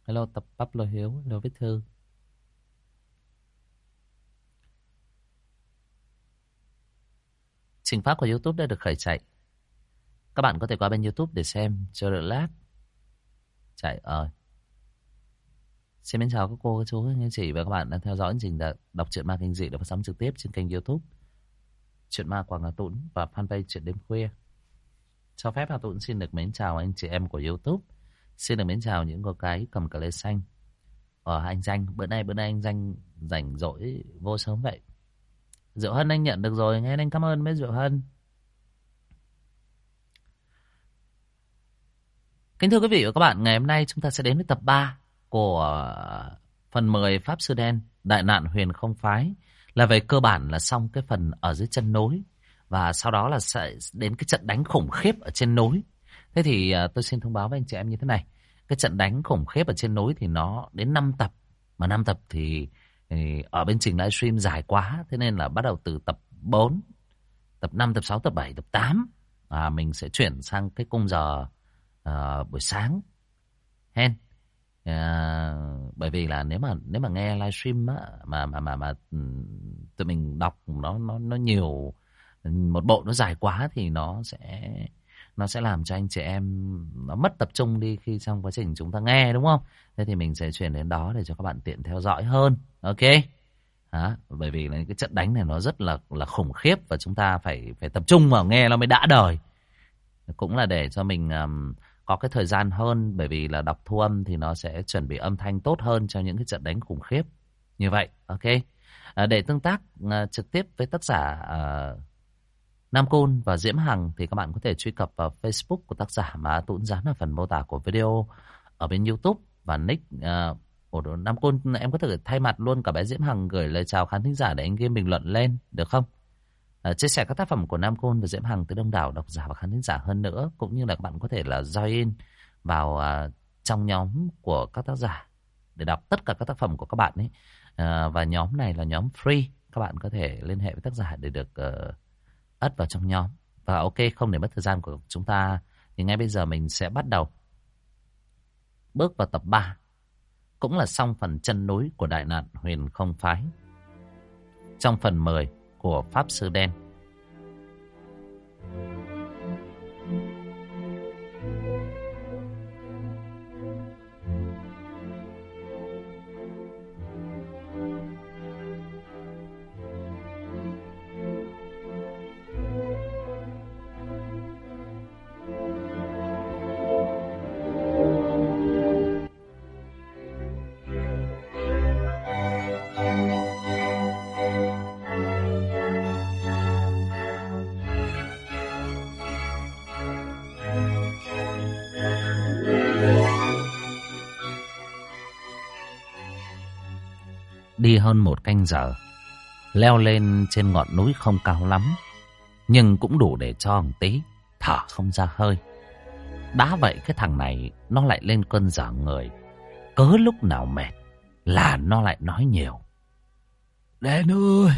Hello tập Pablo Hiếu, hello Viết Thư. Trình phát của YouTube đã được khởi chạy. Các bạn có thể qua bên YouTube để xem cho đỡ lát. Chạy ơi. Xin mến chào các cô, các chú, các anh chị và các bạn đang theo dõi chương trình đọc truyện ma kinh dị được phát sóng trực tiếp trên kênh YouTube Truyện Ma Quảng Hà Tũng và fanpage Truyện Đêm Khuya. Cho phép Hà Tũng xin được mến chào anh chị em của YouTube. Xin được mến chào những cô gái cầm cà lê xanh. Anh Danh, bữa nay anh Danh rảnh rỗi vô sớm vậy. Diệu Hân anh nhận được rồi, nghe anh cảm ơn mấy Diệu Hân. Kính thưa quý vị và các bạn, ngày hôm nay chúng ta sẽ đến với tập 3 của phần 10 Pháp Sư Đen Đại Nạn Huyền Không Phái. Là về cơ bản là xong cái phần ở dưới chân núi. Và sau đó là sẽ đến cái trận đánh khủng khiếp ở trên núi. Thế thì tôi xin thông báo với anh chị em như thế này. Cái trận đánh khủng khiếp ở trên núi thì nó đến 5 tập. Mà 5 tập thì ở bên trình livestream dài quá. Thế nên là bắt đầu từ tập 4, tập 5, tập 6, tập 7, tập 8. Mình sẽ chuyển sang cái khung giờ buổi sáng. Bởi vì là nếu mà nghe livestream mà tụi mình đọc nó nhiều, một bộ nó dài quá thì nó sẽ làm cho anh chị em nó mất tập trung đi khi trong quá trình chúng ta nghe, đúng không? Thế thì mình sẽ chuyển đến đó để cho các bạn tiện theo dõi hơn. Ok. Bởi vì là cái trận đánh này nó rất là khủng khiếp và chúng ta phải tập trung vào nghe nó mới đã đời. Cũng là để cho mình có cái thời gian hơn, bởi vì là đọc thu âm thì nó sẽ chuẩn bị âm thanh tốt hơn cho những cái trận đánh khủng khiếp như vậy. Ok. Để tương tác trực tiếp với tác giả Nam Côn và Diễm Hằng thì các bạn có thể truy cập vào Facebook của tác giả mà Tũng dán ở phần mô tả của video ở bên YouTube. Và nick của Nam Côn em có thể thay mặt luôn cả bé Diễm Hằng gửi lời chào khán thính giả để anh ghi bình luận lên được không? Chia sẻ các tác phẩm của Nam Côn và Diễm Hằng tới đông đảo độc giả và khán thính giả hơn nữa, cũng như là các bạn có thể là join vào trong nhóm của các tác giả để đọc tất cả các tác phẩm của các bạn ấy. Và nhóm này là nhóm free, các bạn có thể liên hệ với tác giả để được ất vào trong nhóm. Và ok, không để mất thời gian của chúng ta thì ngay bây giờ mình sẽ bắt đầu bước vào tập 3, cũng là xong phần chân núi của Đại Nạn Huyền Không Phái, trong phần 10 của Pháp Sư Đen. Đi hơn 1 canh giờ, leo lên trên ngọn núi không cao lắm, nhưng cũng đủ để cho một tí thở không ra hơi. Đã vậy cái thằng này nó lại lên cơn dở người, cớ lúc nào mệt là nó lại nói nhiều. Đen ơi,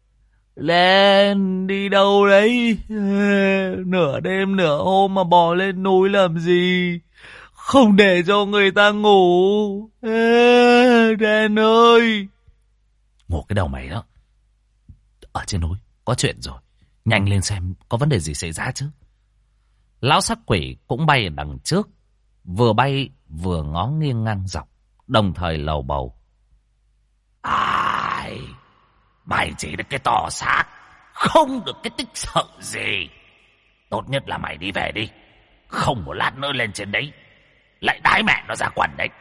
lên đi đâu đấy? Nửa đêm nửa hôm mà bò lên núi làm gì? Không để cho người ta ngủ. Đen ơi. Ngủ cái đầu mày đó. Ở trên núi có chuyện rồi, nhanh lên xem có vấn đề gì xảy ra chứ. Lão sắc quỷ cũng bay ở đằng trước, vừa bay vừa ngó nghiêng ngang dọc, đồng thời lầu bầu. Ai, mày chỉ được cái tỏ xác, không được cái tích sự gì. Tốt nhất là mày đi về đi, không một lát nữa lên trên đấy lại đái mẹ nó ra quần đấy.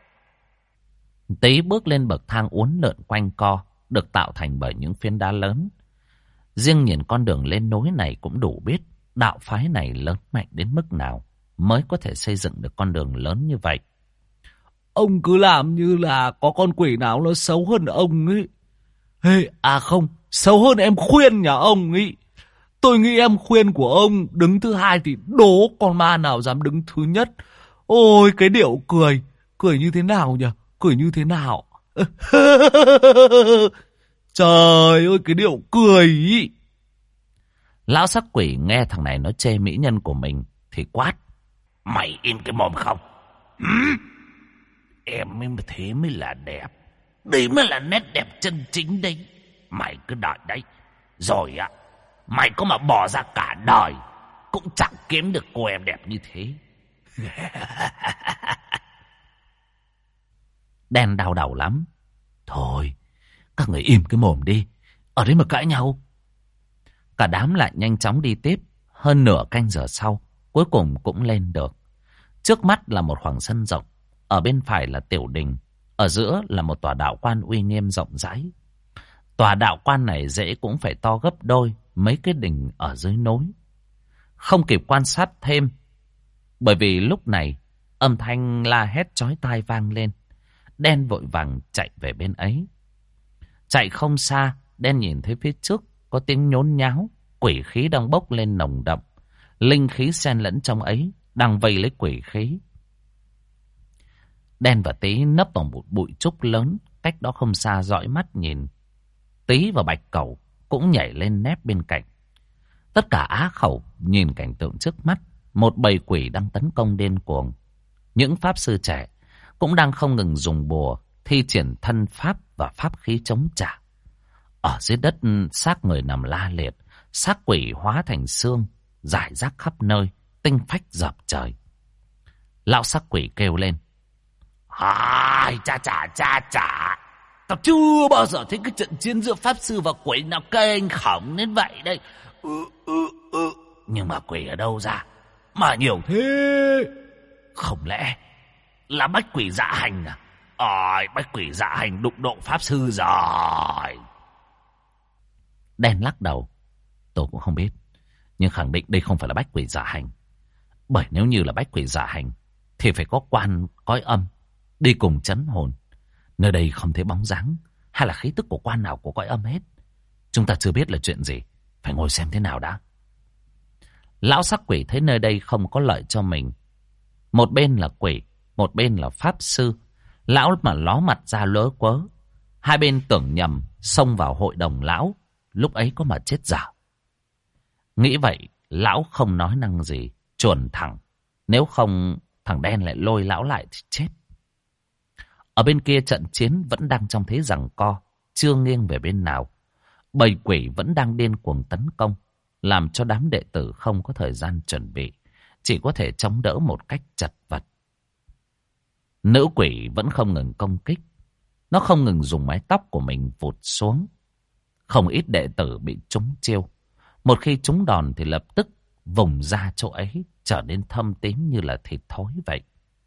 Tí bước lên bậc thang uốn lượn quanh co, được tạo thành bởi những phiến đá lớn. Riêng nhìn con đường lên núi này cũng đủ biết đạo phái này lớn mạnh đến mức nào mới có thể xây dựng được con đường lớn như vậy. Ông cứ làm như là có con quỷ nào nó xấu hơn ông ấy. Không, xấu hơn em khuyên nhà ông ấy. Tôi nghĩ em khuyên của ông đứng thứ hai thì đố con ma nào dám đứng thứ nhất. Ôi cái điệu cười, cười như thế nào nhỉ? Cười như thế nào? Trời ơi cái điệu cười ý. Lão sắc quỷ nghe thằng này nó chê mỹ nhân của mình thì quát. Mày im cái mồm không? em mới thế mới là đẹp. Đấy mới là nét đẹp chân chính đấy. Mày cứ đợi đấy. Rồi á, mày có mà bỏ ra cả đời cũng chẳng kiếm được cô em đẹp như thế. Đen đau đầu lắm. Thôi, các người im cái mồm đi. Ở đấy mà cãi nhau. Cả đám lại nhanh chóng đi tiếp. Hơn nửa canh giờ sau, cuối cùng cũng lên được. Trước mắt là một khoảng sân rộng. Ở bên phải là tiểu đình. Ở giữa là một tòa đạo quan uy nghiêm rộng rãi. Tòa đạo quan này dễ cũng phải to gấp đôi mấy cái đình ở dưới núi. Không kịp quan sát thêm, bởi vì lúc này âm thanh la hét chói tai vang lên. Đen vội vàng chạy về bên ấy. Chạy không xa, Đen nhìn thấy phía trước có tiếng nhốn nháo, quỷ khí đang bốc lên nồng đậm. Linh khí xen lẫn trong ấy đang vây lấy quỷ khí. Đen và Tí nấp vào một bụi trúc lớn cách đó không xa dõi mắt nhìn. Tí và Bạch Cẩu cũng nhảy lên nép bên cạnh. Tất cả á khẩu nhìn cảnh tượng trước mắt. Một bầy quỷ đang tấn công điên cuồng. Những pháp sư trẻ cũng đang không ngừng dùng bùa thi triển thân pháp và pháp khí chống trả. Ở dưới đất, xác người nằm la liệt, xác quỷ hóa thành xương rải rác khắp nơi, tinh phách dập trời. Lão xác quỷ kêu lên: "Ai, cha chả, tao chưa bao giờ thấy cái trận chiến giữa pháp sư và quỷ nào kinh khủng đến vậy đây. Nhưng mà quỷ ở đâu ra mà nhiều thế? Không lẽ là bách quỷ dạ hành à? Ôi, bách quỷ dạ hành đụng độ pháp sư rồi." Đen lắc đầu: "Tôi cũng không biết, nhưng khẳng định đây không phải là bách quỷ dạ hành. Bởi nếu như là bách quỷ dạ hành thì phải có quan cõi âm đi cùng trấn hồn. Nơi đây không thấy bóng dáng hay là khí tức của quan nào của cõi âm hết. Chúng ta chưa biết là chuyện gì, phải ngồi xem thế nào đã." Lão sắc quỷ thấy nơi đây không có lợi cho mình. Một bên là quỷ, một bên là pháp sư. Lão mà ló mặt ra lớ quớ. Hai bên tưởng nhầm xông vào hội đồng lão, lúc ấy có mà chết dở. Nghĩ vậy, lão không nói năng gì, chuồn thẳng. Nếu không, thằng Đen lại lôi lão lại thì chết. Ở bên kia trận chiến vẫn đang trong thế giằng co, chưa nghiêng về bên nào. Bầy quỷ vẫn đang điên cuồng tấn công, làm cho đám đệ tử không có thời gian chuẩn bị, chỉ có thể chống đỡ một cách chật vật. Nữ quỷ vẫn không ngừng công kích. Nó không ngừng dùng mái tóc của mình vụt xuống. Không ít đệ tử bị trúng chiêu. Một khi trúng đòn thì lập tức vùng da chỗ ấy trở nên thâm tím như là thịt thối vậy.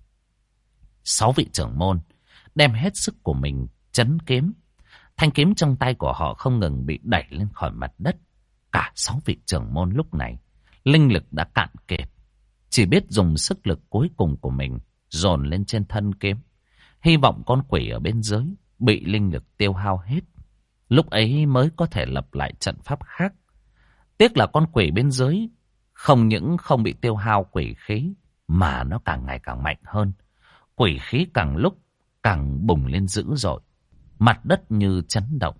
6 vị trưởng môn đem hết sức của mình chấn kiếm. Thanh kiếm trong tay của họ không ngừng bị đẩy lên khỏi mặt đất. Cả 6 vị trưởng môn lúc này linh lực đã cạn kiệt, chỉ biết dùng sức lực cuối cùng của mình dồn lên trên thân kiếm, hy vọng con quỷ ở bên dưới bị linh lực tiêu hao hết, lúc ấy mới có thể lập lại trận pháp khác. Tiếc là con quỷ bên dưới không những không bị tiêu hao quỷ khí, mà nó càng ngày càng mạnh hơn. Quỷ khí càng lúc càng bùng lên dữ dội, mặt đất như chấn động.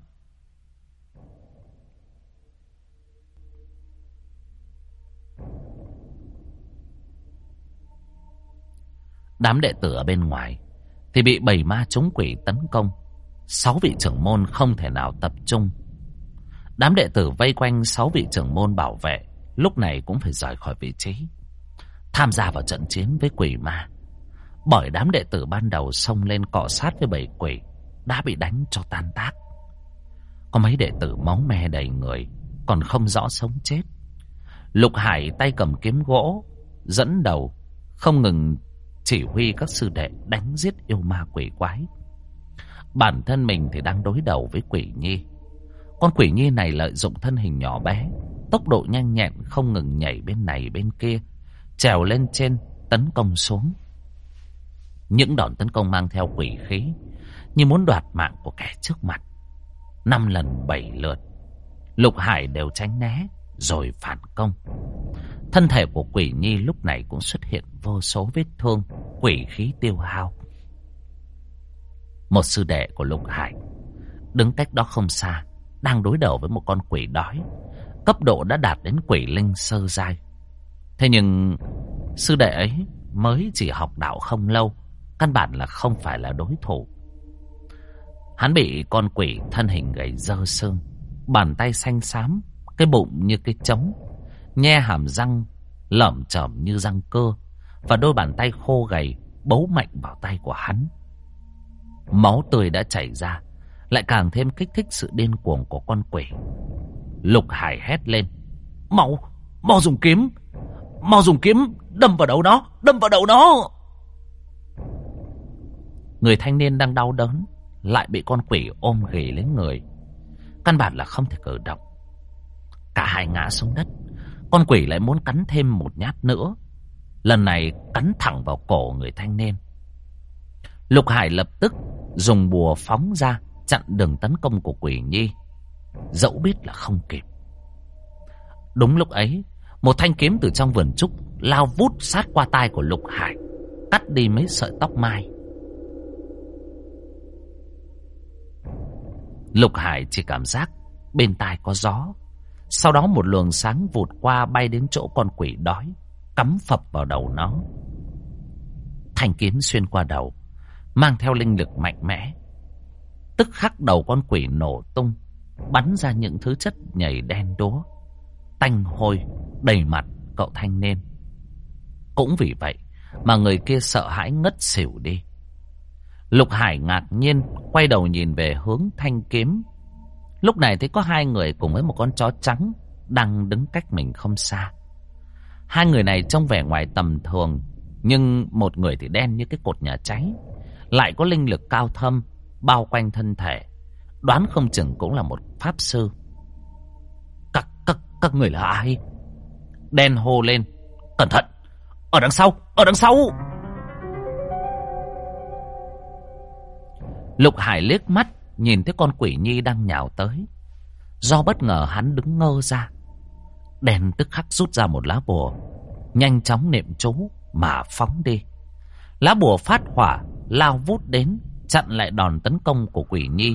Đám đệ tử ở bên ngoài thì bị bầy ma chống quỷ tấn công. 6 vị trưởng môn không thể nào tập trung. Đám đệ tử vây quanh 6 vị trưởng môn bảo vệ lúc này cũng phải rời khỏi vị trí, tham gia vào trận chiến với quỷ ma. Bởi đám đệ tử ban đầu xông lên cọ sát với bầy quỷ đã bị đánh cho tan tác. Có mấy đệ tử máu me đầy người, còn không rõ sống chết. Lục Hải tay cầm kiếm gỗ dẫn đầu, không ngừng chỉ huy các sư đệ đánh giết yêu ma quỷ quái. Bản thân mình thì đang đối đầu với Quỷ Nhi. Con Quỷ Nhi này lợi dụng thân hình nhỏ bé, tốc độ nhanh nhẹn, không ngừng nhảy bên này bên kia, trèo lên trên tấn công xuống. Những đòn tấn công mang theo quỷ khí, như muốn đoạt mạng của kẻ trước mặt. 5 lần 7 lượt, Lục Hải đều tránh né rồi phản công. Thân thể của Quỷ Nhi lúc này cũng xuất hiện vô số vết thương, quỷ khí tiêu hao. Một sư đệ của Lục Hải đứng cách đó không xa, đang đối đầu với một con quỷ đói, cấp độ đã đạt đến quỷ linh sơ giai. Thế nhưng sư đệ ấy mới chỉ học đạo không lâu, căn bản là không phải là đối thủ. Hắn bị con quỷ thân hình gầy dơ xương, bàn tay xanh xám, cái bụng như cái trống, nhe hàm răng lởm chởm như răng cưa, và đôi bàn tay khô gầy bấu mạnh vào tay của hắn. Máu tươi đã chảy ra, lại càng thêm kích thích sự điên cuồng của con quỷ. Lục Hải hét lên: Mau dùng kiếm! Mau dùng kiếm đâm vào đầu nó! Đâm vào đầu nó! Người thanh niên đang đau đớn lại bị con quỷ ôm ghì lấy người, căn bản là không thể cử động. Cả hai ngã xuống đất. Con quỷ lại muốn cắn thêm một nhát nữa, lần này cắn thẳng vào cổ người thanh niên. Lục Hải lập tức dùng bùa phóng ra chặn đường tấn công của quỷ nhi, dẫu biết là không kịp. Đúng lúc ấy, một thanh kiếm từ trong vườn trúc lao vút sát qua tai của Lục Hải, cắt đi mấy sợi tóc mai. Lục Hải chỉ cảm giác bên tai có gió, sau đó một luồng sáng vụt qua bay đến chỗ con quỷ đói, cắm phập vào đầu nó. Thanh kiếm xuyên qua đầu, mang theo linh lực mạnh mẽ. Tức khắc đầu con quỷ nổ tung, bắn ra những thứ chất nhầy đen đúa, tanh hôi đầy mặt cậu thanh niên. Cũng vì vậy mà người kia sợ hãi ngất xỉu đi. Lục Hải ngạc nhiên quay đầu nhìn về hướng thanh kiếm. Lúc này thấy có hai người cùng với một con chó trắng đang đứng cách mình không xa. Hai người này trông vẻ ngoài tầm thường, nhưng một người thì đen như cái cột nhà cháy, lại có linh lực cao thâm bao quanh thân thể, đoán không chừng cũng là một pháp sư. Các người là ai? Đen hô lên: Cẩn thận! Ở đằng sau! Ở đằng sau! Lục Hải liếc mắt nhìn thấy con quỷ nhi đang nhào tới. Do bất ngờ hắn đứng ngơ ra. Đen tức khắc rút ra một lá bùa, nhanh chóng niệm chú mà phóng đi. Lá bùa phát hỏa lao vút đến, chặn lại đòn tấn công của quỷ nhi.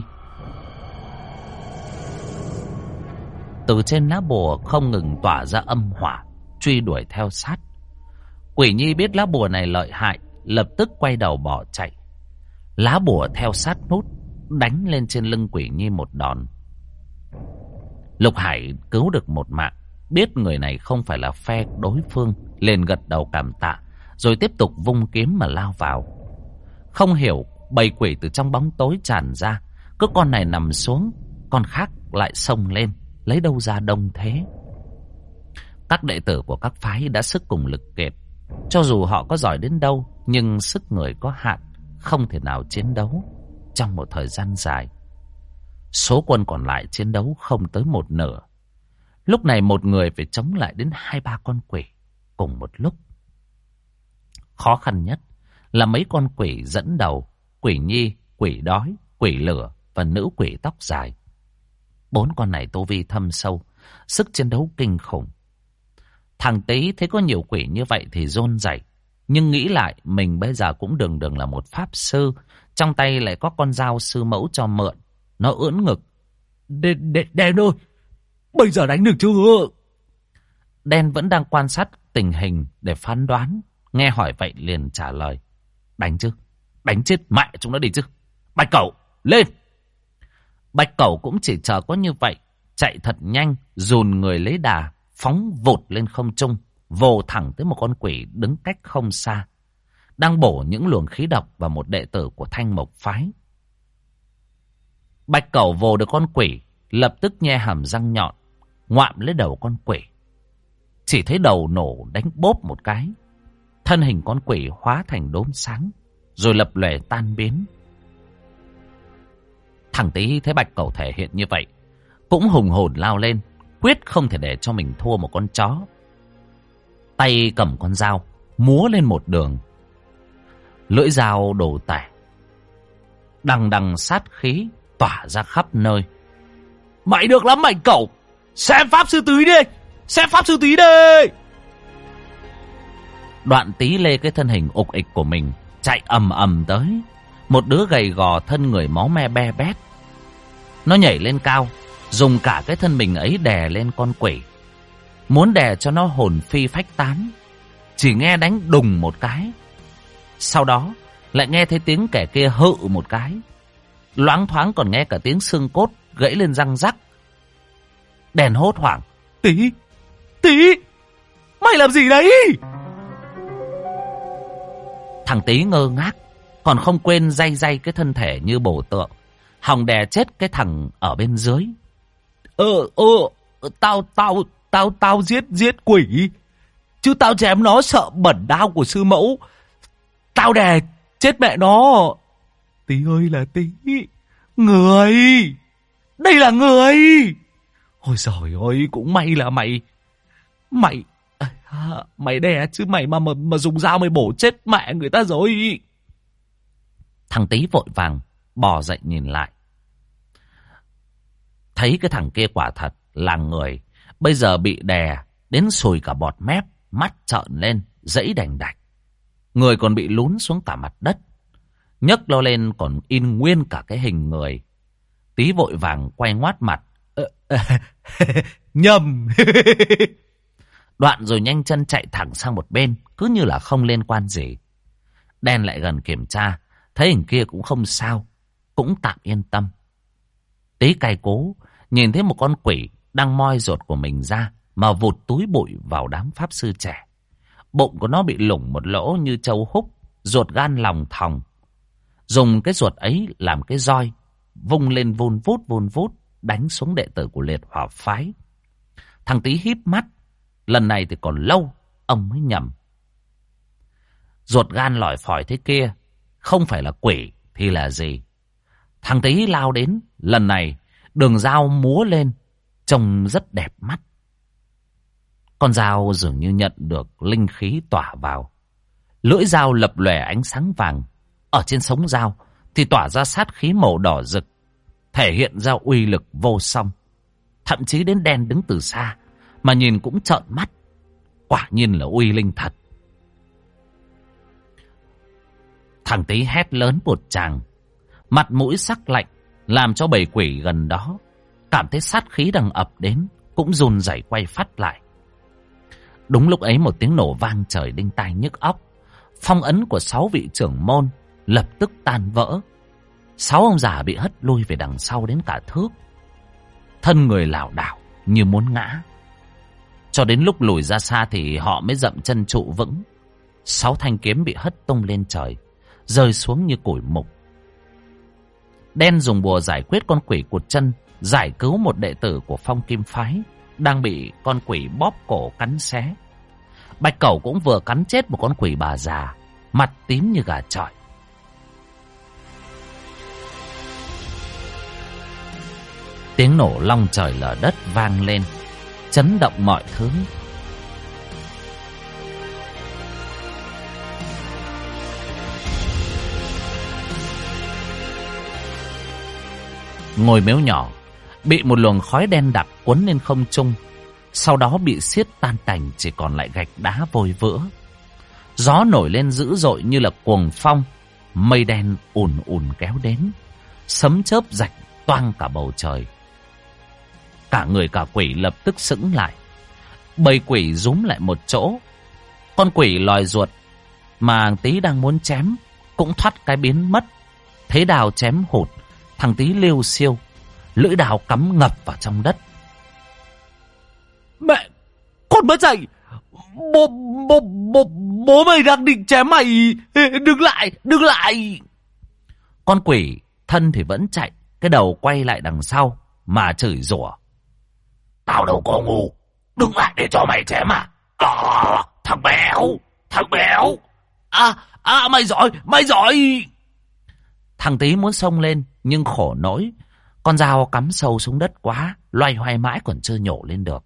Từ trên lá bùa không ngừng tỏa ra âm hỏa, truy đuổi theo sát. Quỷ nhi biết lá bùa này lợi hại, lập tức quay đầu bỏ chạy. Lá bùa theo sát nút, đánh lên trên lưng quỷ nhi một đòn. Lục Hải cứu được một mạng, biết người này không phải là phe đối phương, liền gật đầu cảm tạ, rồi tiếp tục vung kiếm mà lao vào. Không hiểu bầy quỷ từ trong bóng tối tràn ra, cứ con này nằm xuống, con khác lại xông lên, lấy đâu ra đông thế. Các đệ tử của các phái đã sức cùng lực kiệt, cho dù họ có giỏi đến đâu, nhưng sức người có hạn, không thể nào chiến đấu trong một thời gian dài. Số quân còn lại chiến đấu không tới một nửa. Lúc này một người phải chống lại đến 2-3 con quỷ cùng một lúc. Khó khăn nhất là mấy con quỷ dẫn đầu: quỷ nhi, quỷ đói, quỷ lửa và nữ quỷ tóc dài. 4 con này tu vi thâm sâu, sức chiến đấu kinh khủng. Thằng Tý thấy có nhiều quỷ như vậy thì run rẩy, nhưng nghĩ lại mình bây giờ cũng đường là một pháp sư, trong tay lại có con dao sư mẫu cho mượn. Nó ưỡn ngực: Đen ơi, bây giờ đánh được chưa? Đen vẫn đang quan sát tình hình để phán đoán, nghe hỏi vậy liền trả lời: Đánh chứ, đánh chết mẹ chúng nó đi chứ. Bạch Cẩu, lên! Bạch Cẩu cũng chỉ chờ có như vậy, chạy thật nhanh, dùn người lấy đà, phóng vụt lên không trung, vồ thẳng tới một con quỷ đứng cách không xa, đang bổ những luồng khí độc vào một đệ tử của Thanh Mộc phái. Bạch Cẩu vồ được con quỷ, lập tức nhe hàm răng nhọn, ngoạm lấy đầu con quỷ. Chỉ thấy đầu nổ đánh bốp một cái, thân hình con quỷ hóa thành đốm sáng, rồi lập lòe tan biến. Thằng Tý thấy Bạch Cẩu thể hiện như vậy, cũng hùng hồn lao lên, quyết không thể để cho mình thua một con chó. Tay cầm con dao, múa lên một đường. Lưỡi dao đổ tẻ, đằng đằng sát khí tỏa ra khắp nơi. Mày được lắm Bạch Cẩu, xem pháp sư Tý đi, xem pháp sư Tý đi. Đoạn Tý lê cái thân hình ục ịch của mình, chạy ầm ầm tới. Một đứa gầy gò thân người máu me be bét, nó nhảy lên cao, dùng cả cái thân mình ấy đè lên con quỷ, muốn đè cho nó hồn phi phách tán. Chỉ nghe đánh đùng một cái, sau đó lại nghe thấy tiếng kẻ kia hự một cái. Loáng thoáng còn nghe cả tiếng xương cốt gãy lên răng rắc. Đèn hốt hoảng. Tí, mày làm gì đấy? Thằng Tí ngơ ngác, còn không quên day cái thân thể như bổ tượng, hòng đè chết cái thằng ở bên dưới. Tao giết quỷ, chứ tao chém nó sợ bẩn đao của sư mẫu. Tao đè chết mẹ nó. Tí ơi là Tí, người, đây là người. Ôi giời ơi, cũng may là mày đè, chứ mày mà dùng dao mày bổ chết mẹ người ta rồi. Thằng Tí vội vàng bò dậy nhìn lại. Thấy cái thằng kia quả thật là người, bây giờ bị đè đến sùi cả bọt mép, mắt trợn lên, dẫy đành đạch. Người còn bị lún xuống cả mặt đất. Nhấc lo lên còn in nguyên cả cái hình người. Tí vội vàng quay ngoát mặt. Nhầm. Đoạn rồi nhanh chân chạy thẳng sang một bên, cứ như là không liên quan gì. Đen lại gần kiểm tra, thấy hình kia cũng không sao, cũng tạm yên tâm. Tí cay cố, nhìn thấy một con quỷ đang moi ruột của mình ra, mà vụt túi bụi vào đám pháp sư trẻ. Bụng của nó bị lủng một lỗ như trâu húc, ruột gan lòng thòng. Dùng cái ruột ấy làm cái roi, vung lên vun vút, đánh xuống đệ tử của liệt hỏa phái. Thằng Tí híp mắt, lần này thì còn lâu, ông mới nhầm. Ruột gan lỏi phỏi thế kia, không phải là quỷ thì là gì? Thằng Tí lao đến, lần này đường dao múa lên, trông rất đẹp mắt. Con dao dường như nhận được linh khí tỏa vào. Lưỡi dao lập lòe ánh sáng vàng. Ở trên sống dao thì tỏa ra sát khí màu đỏ rực, thể hiện ra uy lực vô song. Thậm chí đến Đen đứng từ xa mà nhìn cũng trợn mắt. Quả nhiên là uy linh thật. Thằng Tí hét lớn một tràng, mặt mũi sắc lạnh, làm cho bầy quỷ gần đó cảm thấy sát khí đang ập đến, cũng run rẩy quay phắt lại. Đúng lúc ấy một tiếng nổ vang trời đinh tai nhức óc. Phong ấn của 6 vị trưởng môn lập tức tan vỡ. 6 ông già bị hất lui về đằng sau đến cả thước, thân người lảo đảo như muốn ngã. Cho đến lúc lùi ra xa thì họ mới dậm chân trụ vững. 6 thanh kiếm bị hất tung lên trời, rơi xuống như củi mục. Đen dùng bùa giải quyết con quỷ cụt chân, giải cứu một đệ tử của Phong Kim phái đang bị con quỷ bóp cổ cắn xé. Bạch Cẩu cũng vừa cắn chết một con quỷ bà già, mặt tím như gà chọi. Tiếng nổ long trời lở đất vang lên, chấn động mọi thứ. Ngôi miếu nhỏ bị một luồng khói đen đặc cuốn lên không trung, sau đó bị xiết tan tành, chỉ còn lại gạch đá vôi vữa. Gió nổi lên dữ dội như là cuồng phong, mây đen ùn ùn kéo đến, sấm chớp rạch toang cả bầu trời. Cả người cả quỷ lập tức sững lại. Bầy quỷ rúm lại một chỗ. Con quỷ lòi ruột mà Tí đang muốn chém cũng thoát cái biến mất. Thế đào chém hụt, thằng Tí liêu xiêu, lưỡi đào cắm ngập vào trong đất. Mẹ, con mất dậy. Bố mày đang định chém mày. Đừng lại. Con quỷ thân thì vẫn chạy, cái đầu quay lại đằng sau mà chửi rủa. Tao đâu có ngu, đừng lại để cho mày chém à? Thằng béo. Mày giỏi. Thằng Tí muốn xông lên, nhưng khổ nỗi con dao cắm sâu xuống đất quá, loay hoay mãi còn chưa nhổ lên được.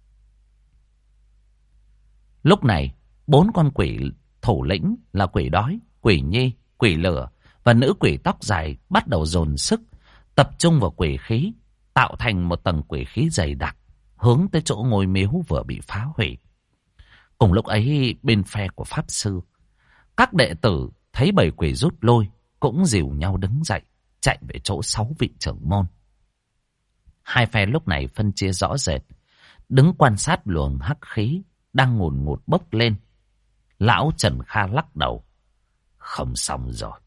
Lúc này 4 con quỷ thủ lĩnh là quỷ đói, quỷ nhi, quỷ lửa và nữ quỷ tóc dài bắt đầu dồn sức tập trung vào quỷ khí, tạo thành một tầng quỷ khí dày đặc, hướng tới chỗ ngôi miếu vừa bị phá hủy. Cùng lúc ấy, bên phe của pháp sư, các đệ tử thấy bầy quỷ rút lui cũng dìu nhau đứng dậy, chạy về chỗ 6 vị trưởng môn. Hai phe lúc này phân chia rõ rệt, đứng quan sát luồng hắc khí đang ngùn ngụt bốc lên. Lão Trần Kha lắc đầu. Không xong rồi.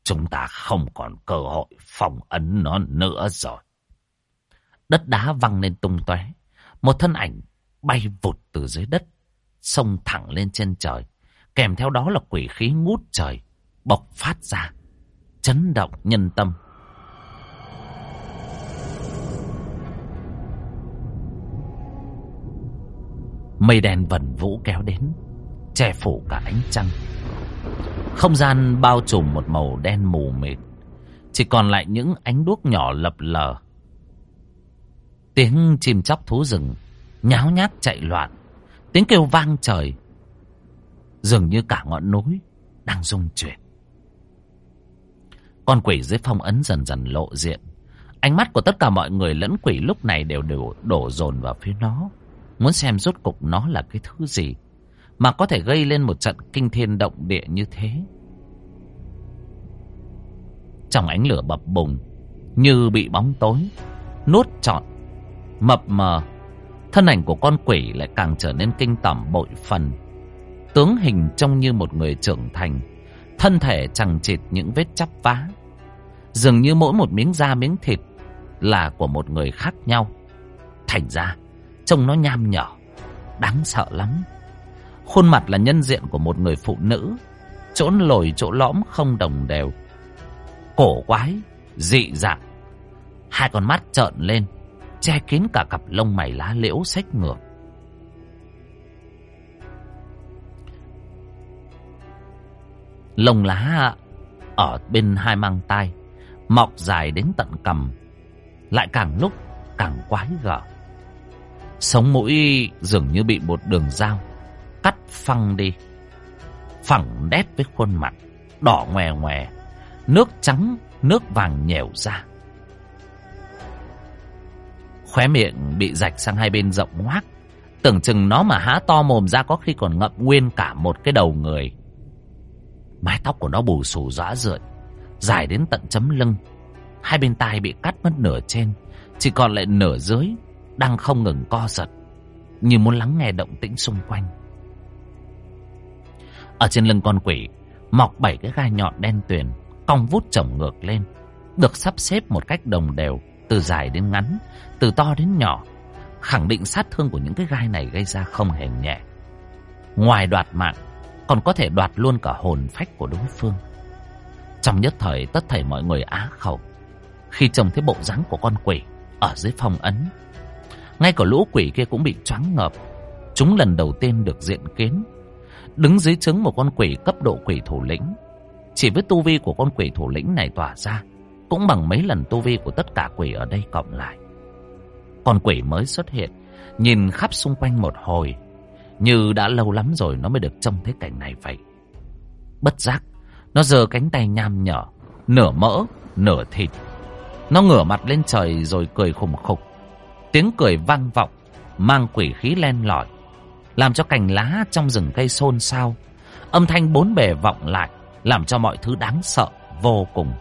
chúng ta không còn cơ hội phong ấn nó nữa rồi. Đất đá văng lên tung tóe. Một thân ảnh bay vụt từ dưới đất, xông thẳng lên trên trời. Kèm theo đó là quỷ khí ngút trời, bộc phát ra, chấn động nhân tâm. Mây đen vần vũ kéo đến, che phủ cả ánh trăng. Không gian bao trùm một màu đen mù mịt, chỉ còn lại những ánh đuốc nhỏ lập lờ. Tiếng chim chóc thú rừng nháo nhác chạy loạn, tiếng kêu vang trời, dường như cả ngọn núi đang rung chuyển. Con quỷ dưới phong ấn dần dần lộ diện. Ánh mắt của tất cả mọi người lẫn quỷ lúc này đều đổ dồn vào phía nó, muốn xem rốt cục nó là cái thứ gì mà có thể gây lên một trận kinh thiên động địa như thế. Trong ánh lửa bập bùng như bị bóng tối nuốt trọn, mập mờ, thân ảnh của con quỷ lại càng trở nên kinh tởm bội phần. Tướng hình trông như một người trưởng thành, thân thể chằng chịt những vết chắp vá, dường như mỗi một miếng da miếng thịt là của một người khác nhau. Thành ra trông nó nham nhở, đáng sợ lắm. Khuôn mặt là nhân diện của một người phụ nữ, chỗ lồi chỗ lõm không đồng đều, cổ quái, dị dạng. Hai con mắt trợn lên, che kín cả cặp lông mày lá liễu xếch ngược. Lông lá ở bên hai mang tai mọc dài đến tận cằm, lại càng lúc càng quái gở. Sống mũi dường như bị một đường dao cắt phăng đi, phẳng đét với khuôn mặt đỏ ngoè ngoè, nước trắng nước vàng nhèo ra. Khóe miệng bị rạch sang hai bên rộng ngoác, tưởng chừng nó mà há to mồm ra có khi còn ngậm nguyên cả một cái đầu người. Mái tóc của nó bù xù rã rượi, dài đến tận chấm lưng. Hai bên tai bị cắt mất nửa trên, chỉ còn lại nửa dưới đang không ngừng co giật, như muốn lắng nghe động tĩnh xung quanh. Ở trên lưng con quỷ mọc 7 cái gai nhọn đen tuyền, cong vút chồng ngược lên, được sắp xếp một cách đồng đều, từ dài đến ngắn, từ to đến nhỏ. Khẳng định sát thương của những cái gai này gây ra không hề nhẹ. Ngoài đoạt mạng, còn có thể đoạt luôn cả hồn phách của đối phương. Trong nhất thời, tất thảy mọi người á khẩu khi trông thấy bộ dáng của con quỷ ở dưới phong ấn. Ngay cả lũ quỷ kia cũng bị choáng ngợp. Chúng lần đầu tiên được diện kiến. Đứng dưới trướng một con quỷ cấp độ quỷ thủ lĩnh, chỉ với tu vi của con quỷ thủ lĩnh này tỏa ra cũng bằng mấy lần tu vi của tất cả quỷ ở đây cộng lại. Con quỷ mới xuất hiện, nhìn khắp xung quanh một hồi, như đã lâu lắm rồi nó mới được trông thấy cảnh này vậy. Bất giác, nó giơ cánh tay nham nhở, nửa mỡ, nửa thịt. Nó ngửa mặt lên trời rồi cười khùng khục. Tiếng cười vang vọng, mang quỷ khí len lỏi, làm cho cành lá trong rừng cây xôn xao. Âm thanh bốn bề vọng lại, làm cho mọi thứ đáng sợ vô cùng.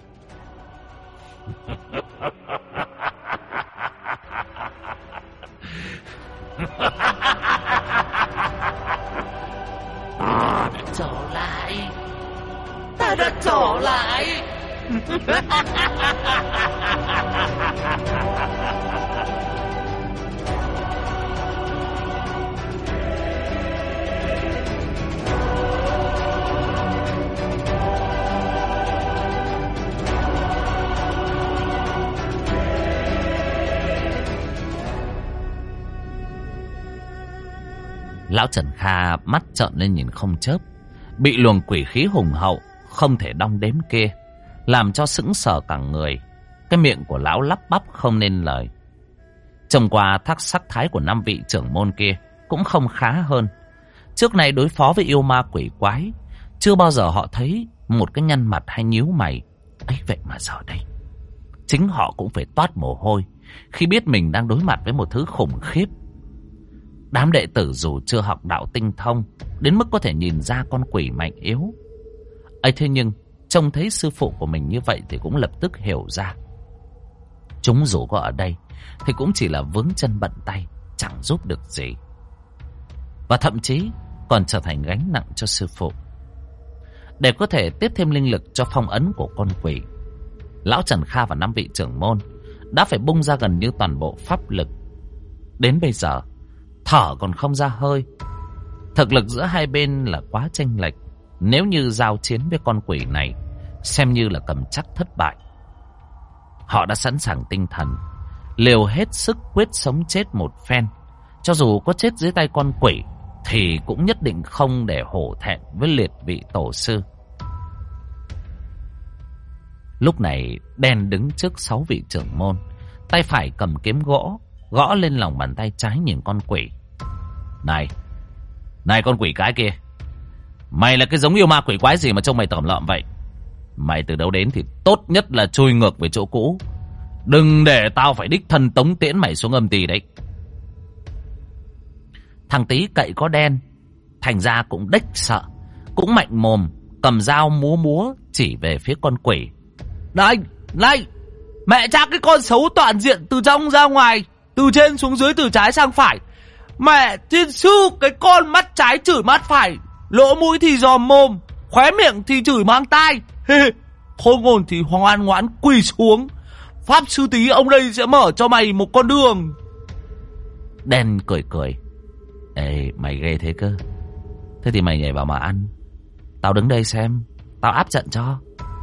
Ta đã trở lại. Ta đã trở lại. Lão Trần Kha mắt trợn lên nhìn không chớp, bị luồng quỷ khí hùng hậu không thể đong đếm kia làm cho sững sờ cả người. Cái miệng của lão lắp bắp không nên lời. Trông qua sắc thái của 5 vị trưởng môn kia cũng không khá hơn. Trước này đối phó với yêu ma quỷ quái, chưa bao giờ họ thấy một cái nhăn mặt hay nhíu mày. Ấy vậy mà giờ đây, chính họ cũng phải toát mồ hôi khi biết mình đang đối mặt với một thứ khủng khiếp. Đám đệ tử dù chưa học đạo tinh thông đến mức có thể nhìn ra con quỷ mạnh yếu ấy, thế nhưng trông thấy sư phụ của mình như vậy thì cũng lập tức hiểu ra. Chúng dù có ở đây thì cũng chỉ là vướng chân bận tay, chẳng giúp được gì, và thậm chí còn trở thành gánh nặng cho sư phụ. Để có thể tiếp thêm linh lực cho phong ấn của con quỷ, Lão Trần Kha và 5 vị trưởng môn đã phải bung ra gần như toàn bộ pháp lực. Đến bây giờ thở còn không ra hơi. Thực lực giữa hai bên là quá chênh lệch. Nếu như giao chiến với con quỷ này, xem như là cầm chắc thất bại. Họ đã sẵn sàng tinh thần, liều hết sức quyết sống chết một phen. Cho dù có chết dưới tay con quỷ thì cũng nhất định không để hổ thẹn với liệt vị tổ sư. Lúc này Đen đứng trước 6 vị trưởng môn, tay phải cầm kiếm gỗ, gõ lên lòng bàn tay trái nhìn con quỷ. Này con quỷ cái kia, mày là cái giống yêu ma quỷ quái gì mà trông mày tởm lợm vậy? Mày từ đâu đến thì tốt nhất là chui ngược về chỗ cũ. Đừng để tao phải đích thân tống tiễn mày xuống âm ty đấy. Thằng Tý cậy có đen, thành ra cũng đếch sợ, cũng mạnh mồm, cầm dao múa chỉ về phía con quỷ. Này, mẹ cha cái con xấu toàn diện từ trong ra ngoài, từ trên xuống dưới, từ trái sang phải. Mẹ thiên sư, cái con mắt trái chửi mắt phải, lỗ mũi thì dòm mồm, khóe miệng thì chửi mang tai. Khôn ngoan thì ngoan ngoãn quỳ xuống. Pháp sư Tý ông đây sẽ mở cho mày một con đường. Đen cười. Ê, mày ghê thế cơ. Thế thì mày nhảy vào mà ăn. Tao đứng đây xem, tao áp trận cho.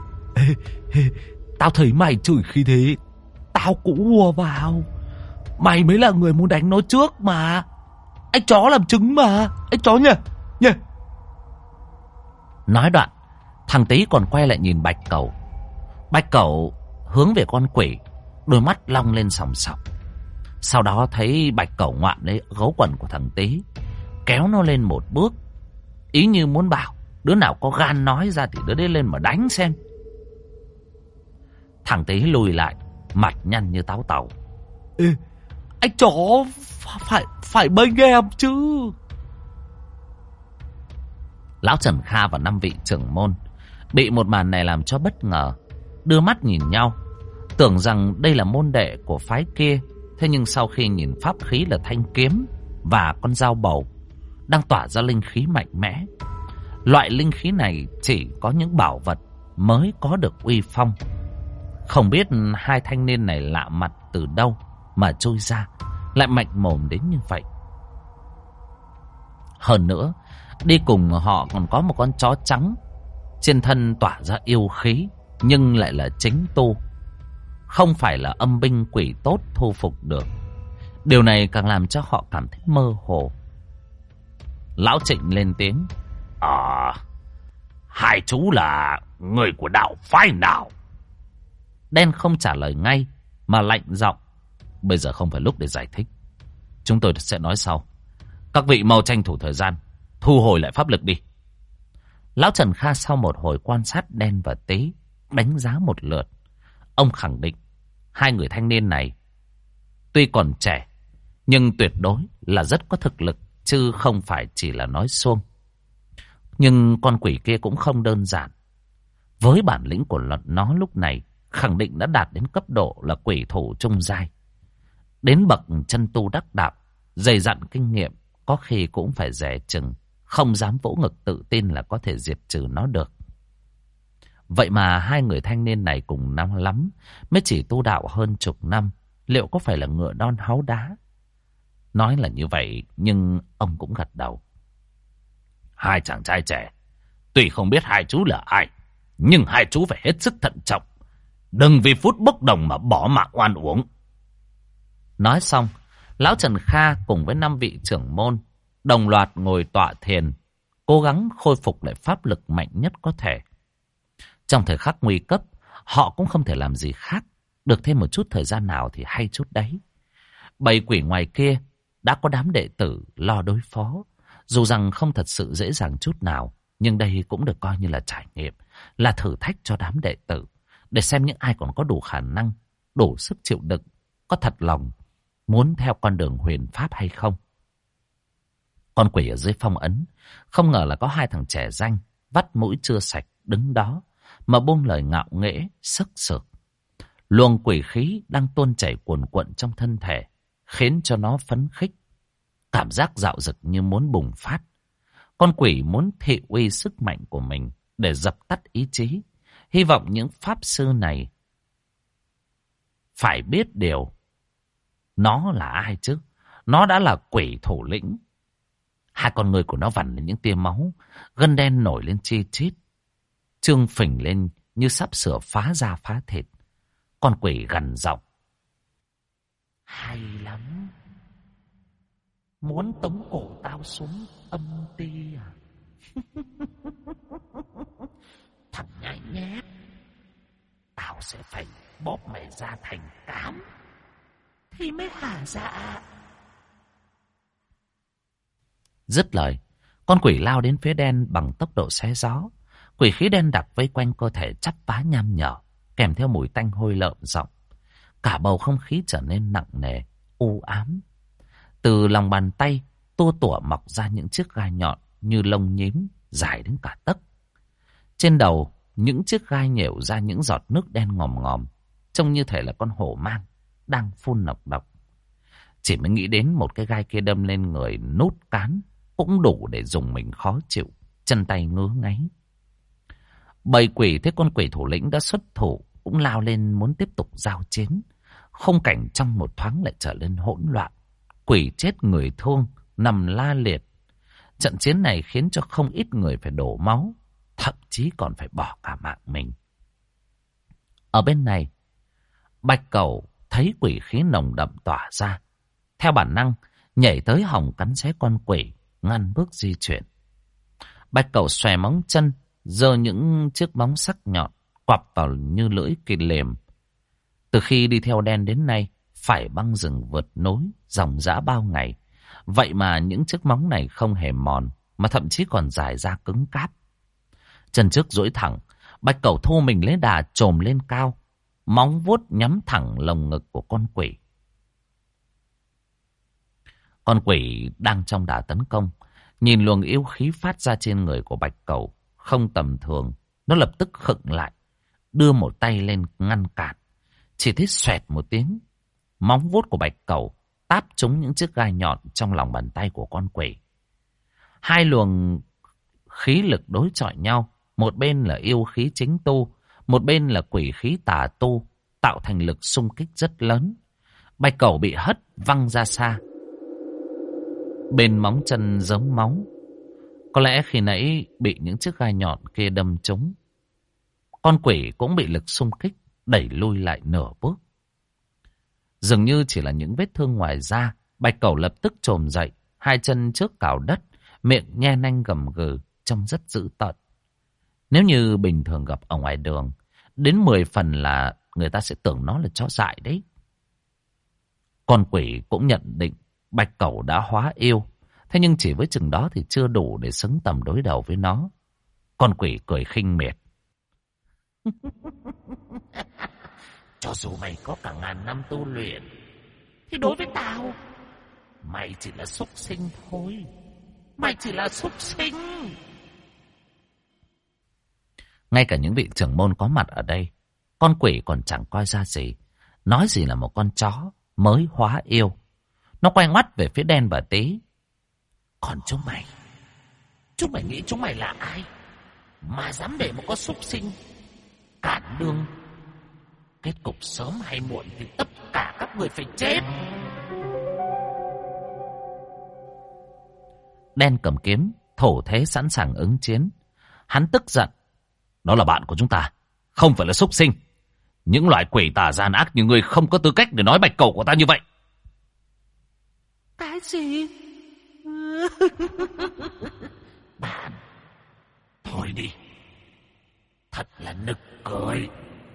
Tao thấy mày chửi khí thế, tao cũng hùa vào. Mày mới là người muốn đánh nó trước mà. Anh chó làm chứng mà. Anh chó nhỉ. Nói đoạn, thằng Tý còn quay lại nhìn Bạch Cẩu. Bạch Cẩu hướng về con quỷ, đôi mắt long lên sòng sòng. Sau đó thấy Bạch Cẩu ngoạm lấy gấu quần của thằng Tý, kéo nó lên một bước, ý như muốn bảo đứa nào có gan nói ra thì đứa đấy lên mà đánh xem. Thằng Tý lùi lại, mặt nhăn như táo tàu. Ê, anh chó phải bênh em chứ. Lão Trần Kha và 5 vị trưởng môn bị một màn này làm cho bất ngờ, đưa mắt nhìn nhau, tưởng rằng đây là môn đệ của phái kia. Thế nhưng sau khi nhìn pháp khí là thanh kiếm và con dao bầu đang tỏa ra linh khí mạnh mẽ, loại linh khí này chỉ có những bảo vật mới có được uy phong. Không biết hai thanh niên này lạ mặt từ đâu mà trôi ra, lại mạnh mồm đến như vậy. Hơn nữa, đi cùng họ còn có một con chó trắng, trên thân tỏa ra yêu khí, nhưng lại là chính tu, không phải là âm binh quỷ tốt thu phục được. Điều này càng làm cho họ cảm thấy mơ hồ. Lão Trịnh lên tiếng. Hai chú là người của đạo phái nào? Đen không trả lời ngay, mà lạnh giọng. Bây giờ không phải lúc để giải thích, chúng tôi sẽ nói sau. Các vị mau tranh thủ thời gian, thu hồi lại pháp lực đi. Lão Trần Kha sau một hồi quan sát Đen và Tý, đánh giá một lượt, ông khẳng định hai người thanh niên này tuy còn trẻ nhưng tuyệt đối là rất có thực lực, chứ không phải chỉ là nói suông. Nhưng con quỷ kia cũng không đơn giản. Với bản lĩnh của nó lúc này, khẳng định đã đạt đến cấp độ là quỷ thủ trung giai. Đến bậc chân tu đắc đạo, dày dặn kinh nghiệm, có khi cũng phải dè chừng, không dám vỗ ngực tự tin là có thể diệt trừ nó được. Vậy mà hai người thanh niên này cùng năm lắm mới chỉ tu đạo hơn chục năm, liệu có phải là ngựa non háu đá? Nói là như vậy, nhưng ông cũng gật đầu. Hai chàng trai trẻ, tuy không biết hai chú là ai, nhưng hai chú phải hết sức thận trọng, đừng vì phút bốc đồng mà bỏ mạng oan uổng. Nói xong, Lão Trần Kha cùng với 5 vị trưởng môn đồng loạt ngồi tọa thiền, cố gắng khôi phục lại pháp lực mạnh nhất có thể. Trong thời khắc nguy cấp, họ cũng không thể làm gì khác, được thêm một chút thời gian nào thì hay chút đấy. Bầy quỷ ngoài kia đã có đám đệ tử lo đối phó, dù rằng không thật sự dễ dàng chút nào, nhưng đây cũng được coi như là trải nghiệm, là thử thách cho đám đệ tử, để xem những ai còn có đủ khả năng, đủ sức chịu đựng, có thật lòng muốn theo con đường huyền pháp hay không. Con quỷ ở dưới phong ấn, không ngờ là có hai thằng trẻ danh, vắt mũi chưa sạch đứng đó, mà buông lời ngạo nghễ, sức sược. Luồng quỷ khí đang tuôn chảy cuồn cuộn trong thân thể, khiến cho nó phấn khích, cảm giác dạo dực như muốn bùng phát. Con quỷ muốn thị uy sức mạnh của mình, để dập tắt ý chí. Hy vọng những pháp sư này phải biết điều. Nó là ai chứ? Nó đã là quỷ thủ lĩnh. Hai con người của nó vằn lên những tia máu, gân đen nổi lên chi chít, trương phình lên như sắp sửa phá da phá thịt. Con quỷ gằn giọng: hay lắm, muốn tống cổ tao xuống âm ti à? Thằng nhãi nhép, tao sẽ phải bóp mày ra thành cám thì mới hả dạ. Dứt lời, con quỷ lao đến phía đen bằng tốc độ xé gió. Quỷ khí đen đặc vây quanh cơ thể chắp vá nham nhở, kèm theo mùi tanh hôi lợm giọng. Cả bầu không khí trở nên nặng nề, u ám. Từ lòng bàn tay tua tủa mọc ra những chiếc gai nhọn như lông nhím dài đến cả tấc. Trên đầu những chiếc gai nhểu ra những giọt nước đen ngòm ngòm, trông như thể là con hổ mang đang phun nọc độc. Chỉ mới nghĩ đến một cái gai kia đâm lên người nút cán cũng đủ để dùng mình khó chịu, chân tay ngứa ngáy. Bầy quỷ thấy con quỷ thủ lĩnh đã xuất thủ cũng lao lên muốn tiếp tục giao chiến. Khung cảnh trong một thoáng lại trở nên hỗn loạn. Quỷ chết người thương nằm la liệt. Trận chiến này khiến cho không ít người phải đổ máu, thậm chí còn phải bỏ cả mạng mình. Ở bên này, Bạch Cẩu thấy quỷ khí nồng đậm tỏa ra, theo bản năng nhảy tới hòng cắn xé con quỷ, ngăn bước di chuyển. Bạch Cẩu xòe móng chân, giơ những chiếc móng sắc nhọn quặp vào như lưỡi kỳ liềm. Từ khi đi theo đen đến nay, phải băng rừng vượt núi, dòng dã bao ngày. Vậy mà những chiếc móng này không hề mòn, mà thậm chí còn dài ra cứng cáp. Chân trước duỗi thẳng, Bạch Cẩu thu mình lấy đà chồm lên cao, móng vuốt nhắm thẳng lồng ngực của con quỷ. Con quỷ đang trong đà tấn công, nhìn luồng yêu khí phát ra trên người của Bạch Cẩu không tầm thường, nó lập tức khựng lại, đưa một tay lên ngăn cản. Chỉ thấy xoẹt một tiếng, móng vuốt của Bạch Cẩu táp trúng những chiếc gai nhọn trong lòng bàn tay của con quỷ. Hai luồng khí lực đối chọi nhau, một bên là yêu khí chính tu, một bên là quỷ khí tà tu, tạo thành lực xung kích rất lớn. Bạch Cẩu bị hất văng ra xa, bên móng chân giống máu. Có lẽ khi nãy bị những chiếc gai nhọn kia đâm trúng. Con quỷ cũng bị lực xung kích đẩy lui lại nửa bước. Dường như chỉ là những vết thương ngoài da, Bạch Cẩu lập tức chồm dậy, hai chân trước cào đất, miệng nhe nanh gầm gừ, trông rất dữ tợn. Nếu như bình thường gặp ở ngoài đường, đến 10 phần là người ta sẽ tưởng nó là chó dại đấy. Con quỷ cũng nhận định Bạch Cẩu đã hóa yêu, thế nhưng chỉ với chừng đó thì chưa đủ để xứng tầm đối đầu với nó. Con quỷ cười khinh miệt. Cho dù mày có cả ngàn năm tu luyện, thì đối với tao, mày chỉ là súc sinh thôi. Mày chỉ là súc sinh. Ngay cả những vị trưởng môn có mặt ở đây, con quỷ còn chẳng coi ra gì. Nói gì là một con chó mới hóa yêu. Nó quay ngoắt về phía đen và tí. Còn chúng mày nghĩ chúng mày là ai mà dám để một con súc sinh cản đường? Kết cục sớm hay muộn thì tất cả các người phải chết. Đen cầm kiếm, thổ thế sẵn sàng ứng chiến. Hắn tức giận. Đó là bạn của chúng ta, không phải là súc sinh. Những loại quỷ tà gian ác như ngươi không có tư cách để nói Bạch Cẩu của ta như vậy. Cái gì? Bạn, thôi đi. Thật là nực cười.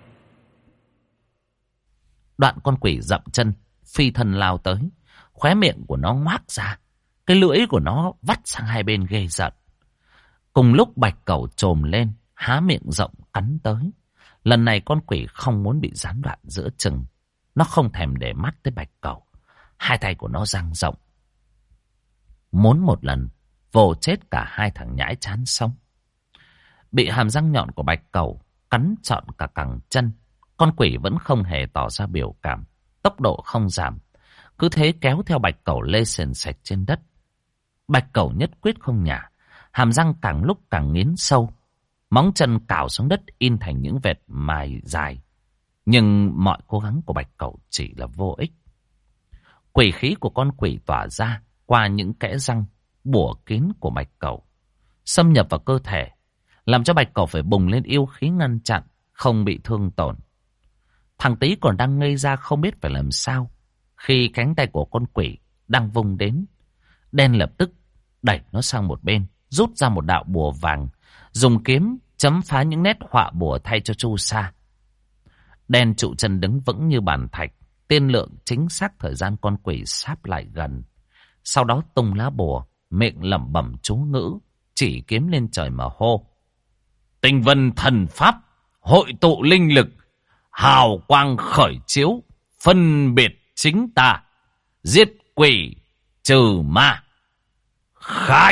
Đoạn con quỷ dậm chân, phi thân lao tới. Khóe miệng của nó ngoác ra, cái lưỡi của nó vắt sang hai bên ghê giận. Cùng lúc Bạch Cẩu trồm lên, há miệng rộng cắn tới. Lần này con quỷ không muốn bị gián đoạn giữa chừng. Nó không thèm để mắt tới Bạch Cẩu. Hai tay của nó dang rộng, muốn một lần vồ chết cả hai thằng nhãi chán sống. Bị hàm răng nhọn của Bạch Cẩu cắn trọn cả cẳng chân, con quỷ vẫn không hề tỏ ra biểu cảm, tốc độ không giảm, cứ thế kéo theo Bạch Cẩu lê sền sệt trên đất. Bạch Cẩu nhất quyết không nhả, hàm răng càng lúc càng nghiến sâu. Móng chân cào xuống đất in thành những vệt mài dài. Nhưng mọi cố gắng của Bạch Cẩu chỉ là vô ích. Quỷ khí của con quỷ tỏa ra qua những kẽ răng bủa kín của Bạch Cẩu, xâm nhập vào cơ thể, làm cho Bạch Cẩu phải bùng lên yêu khí ngăn chặn, không bị thương tổn. Thằng Tý còn đang ngây ra không biết phải làm sao, khi cánh tay của con quỷ đang vung đến. Đen lập tức đẩy nó sang một bên, rút ra một đạo bùa vàng, dùng kiếm chấm phá những nét họa bùa thay cho chu sa. Đen trụ chân đứng vững như bàn thạch, tiên lượng chính xác thời gian con quỷ sáp lại gần. Sau đó tung lá bùa, miệng lẩm bẩm chú ngữ, chỉ kiếm lên trời mà hô: Tinh vân thần pháp, hội tụ linh lực, hào quang khởi chiếu, phân biệt chính tà, giết quỷ trừ ma, khai!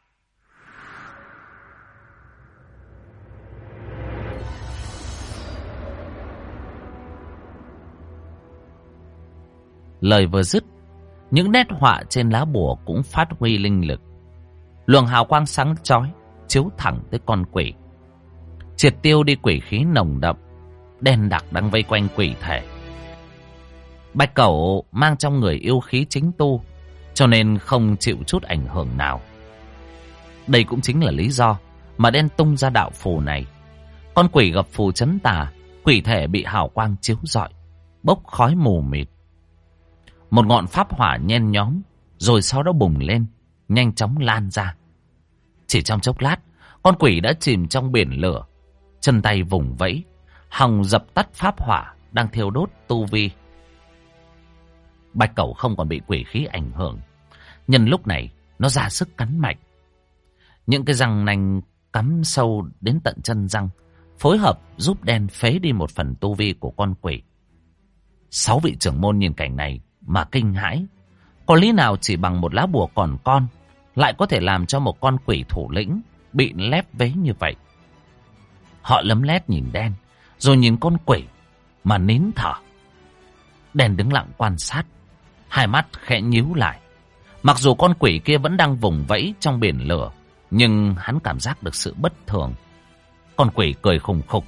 Lời vừa dứt, những nét họa trên lá bùa cũng phát huy linh lực. Luồng hào quang sáng chói chiếu thẳng tới con quỷ, triệt tiêu đi quỷ khí nồng đậm đen đặc đang vây quanh quỷ thể. Bạch Cẩu mang trong người yêu khí chính tu, cho nên không chịu chút ảnh hưởng nào. Đây cũng chính là lý do mà đen tung ra đạo phù này. Con quỷ gặp phù trấn tà, quỷ thể bị hào quang chiếu rọi, bốc khói mù mịt. Một ngọn pháp hỏa nhen nhóm, rồi sau đó bùng lên, nhanh chóng lan ra. Chỉ trong chốc lát, con quỷ đã chìm trong biển lửa, chân tay vùng vẫy, hòng dập tắt pháp hỏa đang thiêu đốt tu vi. Bạch Cẩu không còn bị quỷ khí ảnh hưởng. Nhân lúc này, nó ra sức cắn mạnh. Những cái răng nanh cắm sâu đến tận chân răng, phối hợp giúp đen phế đi một phần tu vi của con quỷ. 6 vị trưởng môn nhìn cảnh này mà kinh hãi. Có lý nào chỉ bằng một lá bùa còn con lại có thể làm cho một con quỷ thủ lĩnh bị lép vế như vậy? Họ lấm lét nhìn đen, rồi nhìn con quỷ mà nín thở. Đen đứng lặng quan sát, hai mắt khẽ nhíu lại. Mặc dù con quỷ kia vẫn đang vùng vẫy trong biển lửa, nhưng hắn cảm giác được sự bất thường. Con quỷ cười khùng khục.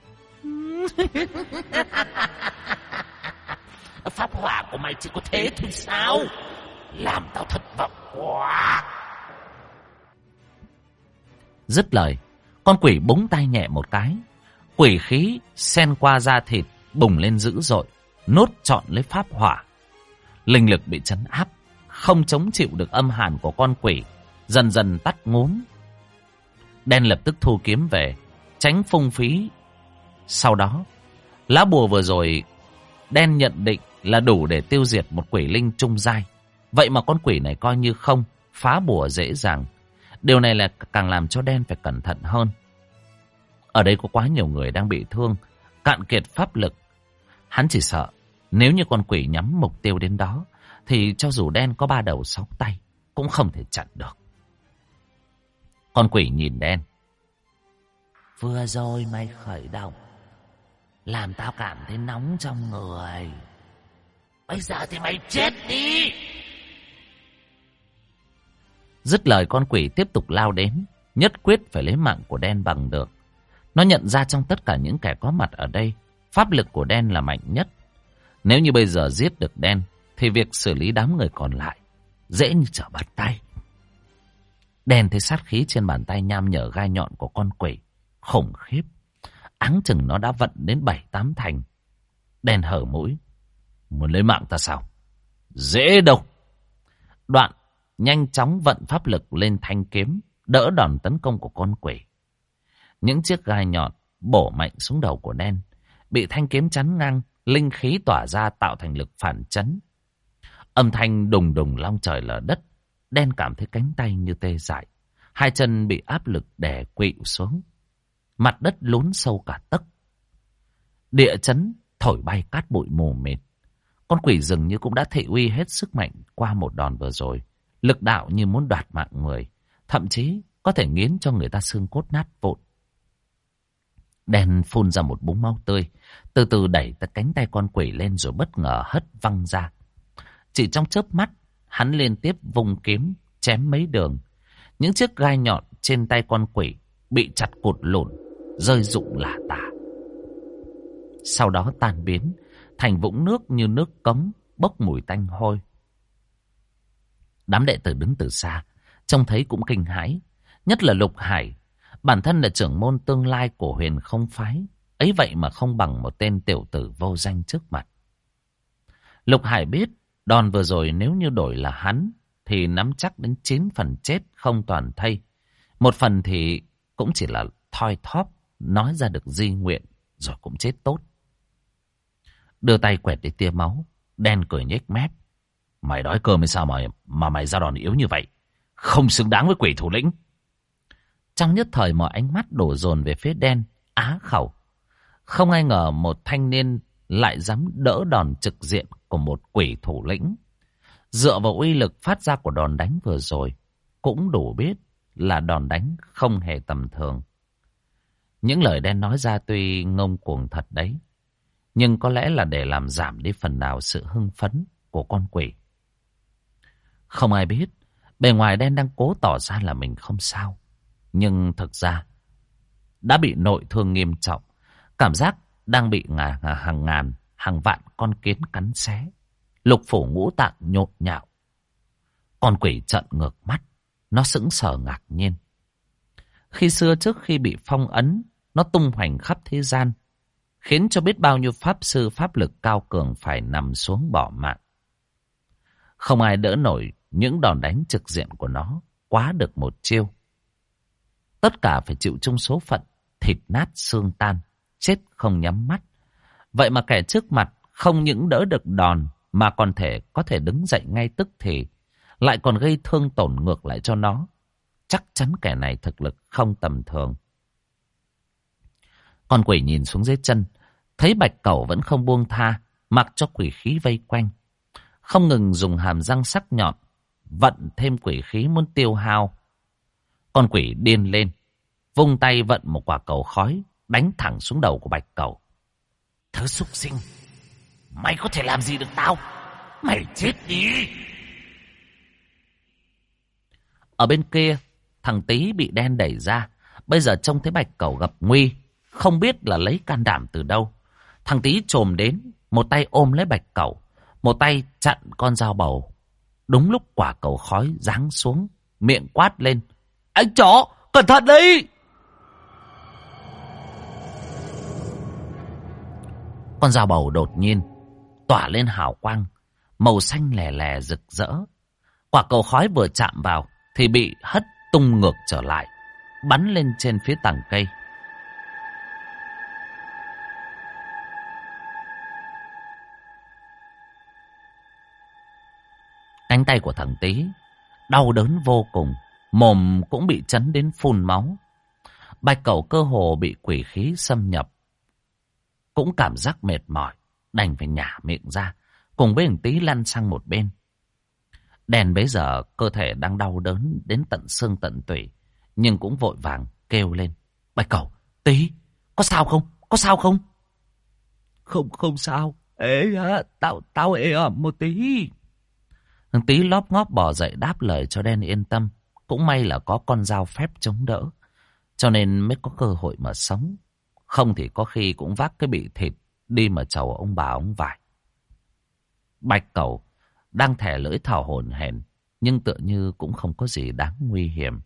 Pháp hỏa của mày chỉ có thế thôi sao? Làm tao thất vọng quá. Dứt lời, con quỷ búng tay nhẹ một cái. Quỷ khí xen qua da thịt bùng lên dữ dội, nốt trọn lấy pháp hỏa. Linh lực bị trấn áp, không chống chịu được âm hàn của con quỷ, dần dần tắt ngúm. Đen lập tức thu kiếm về, tránh phung phí. Sau đó, lá bùa vừa rồi đen nhận định là đủ để tiêu diệt một quỷ linh trung giai. Vậy mà con quỷ này coi như không, phá bùa dễ dàng. Điều này là càng làm cho đen phải cẩn thận hơn. Ở đây có quá nhiều người đang bị thương, cạn kiệt pháp lực. Hắn chỉ sợ nếu như con quỷ nhắm mục tiêu đến đó, thì cho dù đen có 3 đầu 6 tay cũng không thể chặn được. Con quỷ nhìn đen. Vừa rồi mày khởi động, làm tao cảm thấy nóng trong người. Bây giờ thì mày chết đi. Dứt lời, con quỷ tiếp tục lao đến, nhất quyết phải lấy mạng của đen bằng được. Nó nhận ra trong tất cả những kẻ có mặt ở đây, pháp lực của đen là mạnh nhất. Nếu như bây giờ giết được đen, thì việc xử lý đám người còn lại dễ như trở bàn tay. Đen thấy sát khí trên bàn tay nham nhở gai nhọn của con quỷ khủng khiếp, áng chừng nó đã vận đến 7-8 thành. Đen hở mũi. Muốn lấy mạng ta sao? Dễ đâu. Đoạn nhanh chóng vận pháp lực lên thanh kiếm, đỡ đòn tấn công của con quỷ. Những chiếc gai nhọn bổ mạnh xuống đầu của đen, bị thanh kiếm chắn ngang, linh khí tỏa ra tạo thành lực phản chấn. Âm thanh đùng đùng long trời lở đất. Đen cảm thấy cánh tay như tê dại, hai chân bị áp lực đè quỵu xuống. Mặt đất lún sâu cả tấc. Địa chấn thổi bay cát bụi mù mịt. Con quỷ dường như cũng đã thị uy hết sức mạnh qua một đòn vừa rồi. Lực đạo như muốn đoạt mạng người, thậm chí có thể nghiến cho người ta xương cốt nát vụn. Đen phun ra một búng máu tươi, từ từ đẩy cánh tay con quỷ lên rồi bất ngờ hất văng ra. Chỉ trong chớp mắt, hắn liên tiếp vung kiếm chém mấy đường. Những chiếc gai nhọn trên tay con quỷ bị chặt cụt lủn, rơi rụng lả tả. Sau đó tan biến thành vũng nước như nước cống, bốc mùi tanh hôi. Đám đệ tử đứng từ xa, trông thấy cũng kinh hãi. Nhất là Lục Hải, bản thân là trưởng môn tương lai của Huyền Không phái, ấy vậy mà không bằng một tên tiểu tử vô danh trước mặt. Lục Hải biết đòn vừa rồi nếu như đổi là hắn thì nắm chắc đến 9 phần chết không toàn thây. Một phần thì cũng chỉ là thoi thóp nói ra được di nguyện rồi cũng chết tốt. Đưa tay quẹt đi tia máu, đen cười nhếch mép. Mày đói cơm hay sao mà mày ra đòn yếu như vậy? Không xứng đáng với quỷ thủ lĩnh. Trong nhất thời mọi ánh mắt đổ dồn về phía đen, á khẩu. Không ai ngờ một thanh niên lại dám đỡ đòn trực diện của một quỷ thủ lĩnh. Dựa vào uy lực phát ra của đòn đánh vừa rồi, cũng đủ biết là đòn đánh không hề tầm thường. Những lời đen nói ra tuy ngông cuồng thật đấy, nhưng có lẽ là để làm giảm đi phần nào sự hưng phấn của con quỷ. Không ai biết, bề ngoài đen đang cố tỏ ra là mình không sao. Nhưng thực ra, đã bị nội thương nghiêm trọng. Cảm giác đang bị hàng ngàn, hàng vạn con kiến cắn xé. Lục phủ ngũ tạng nhộn nhạo. Con quỷ trợn ngược mắt, nó sững sờ ngạc nhiên. Khi xưa trước khi bị phong ấn, nó tung hoành khắp thế gian, khiến cho biết bao nhiêu pháp sư pháp lực cao cường phải nằm xuống bỏ mạng. Không ai đỡ nổi những đòn đánh trực diện của nó quá được một chiêu. Tất cả phải chịu chung số phận, thịt nát xương tan, chết không nhắm mắt. Vậy mà kẻ trước mặt không những đỡ được đòn mà còn có thể đứng dậy ngay tức thì, lại còn gây thương tổn ngược lại cho nó. Chắc chắn kẻ này thực lực không tầm thường. Con quỷ nhìn xuống dưới chân, thấy bạch cẩu vẫn không buông tha, mặc cho quỷ khí vây quanh. Không ngừng dùng hàm răng sắc nhọn, vận thêm quỷ khí muốn tiêu hao. Con quỷ điên lên, vung tay vận một quả cầu khói, đánh thẳng xuống đầu của bạch cẩu. Thứ súc sinh, mày có thể làm gì được tao? Mày chết đi! Ở bên kia, thằng Tý bị đen đẩy ra. Bây giờ trông thấy bạch cẩu gặp nguy, không biết là lấy can đảm từ đâu. Thằng Tý chồm đến, một tay ôm lấy bạch cẩu, một tay chặn con dao bầu. Đúng lúc quả cầu khói giáng xuống, miệng quát lên. Anh chó, cẩn thận đấy! Con dao bầu đột nhiên tỏa lên hào quang, màu xanh lè lè rực rỡ. Quả cầu khói vừa chạm vào thì bị hất tung ngược trở lại, bắn lên trên phía tàng cây. Cánh tay của thằng Tý đau đớn vô cùng, mồm cũng bị chấn đến phun máu. Bạch cẩu cơ hồ bị quỷ khí xâm nhập, cũng cảm giác mệt mỏi, đành phải nhả miệng ra, cùng với thằng Tý lăn sang một bên. Đèn bấy giờ cơ thể đang đau đớn đến tận xương tận tủy, nhưng cũng vội vàng kêu lên. Bạch cẩu, Tý, có sao không? Có sao không? Không sao. Ê à, tao ê à, một tí. Thằng Tý lóp ngóp bò dậy đáp lời cho đen yên tâm. Cũng may là có con dao phép chống đỡ, cho nên mới có cơ hội mà sống. Không thì có khi cũng vác cái bị thịt đi mà chầu ông bà ông vải. Bạch cẩu đang thè lưỡi thào hổn hển, nhưng tựa như cũng không có gì đáng nguy hiểm.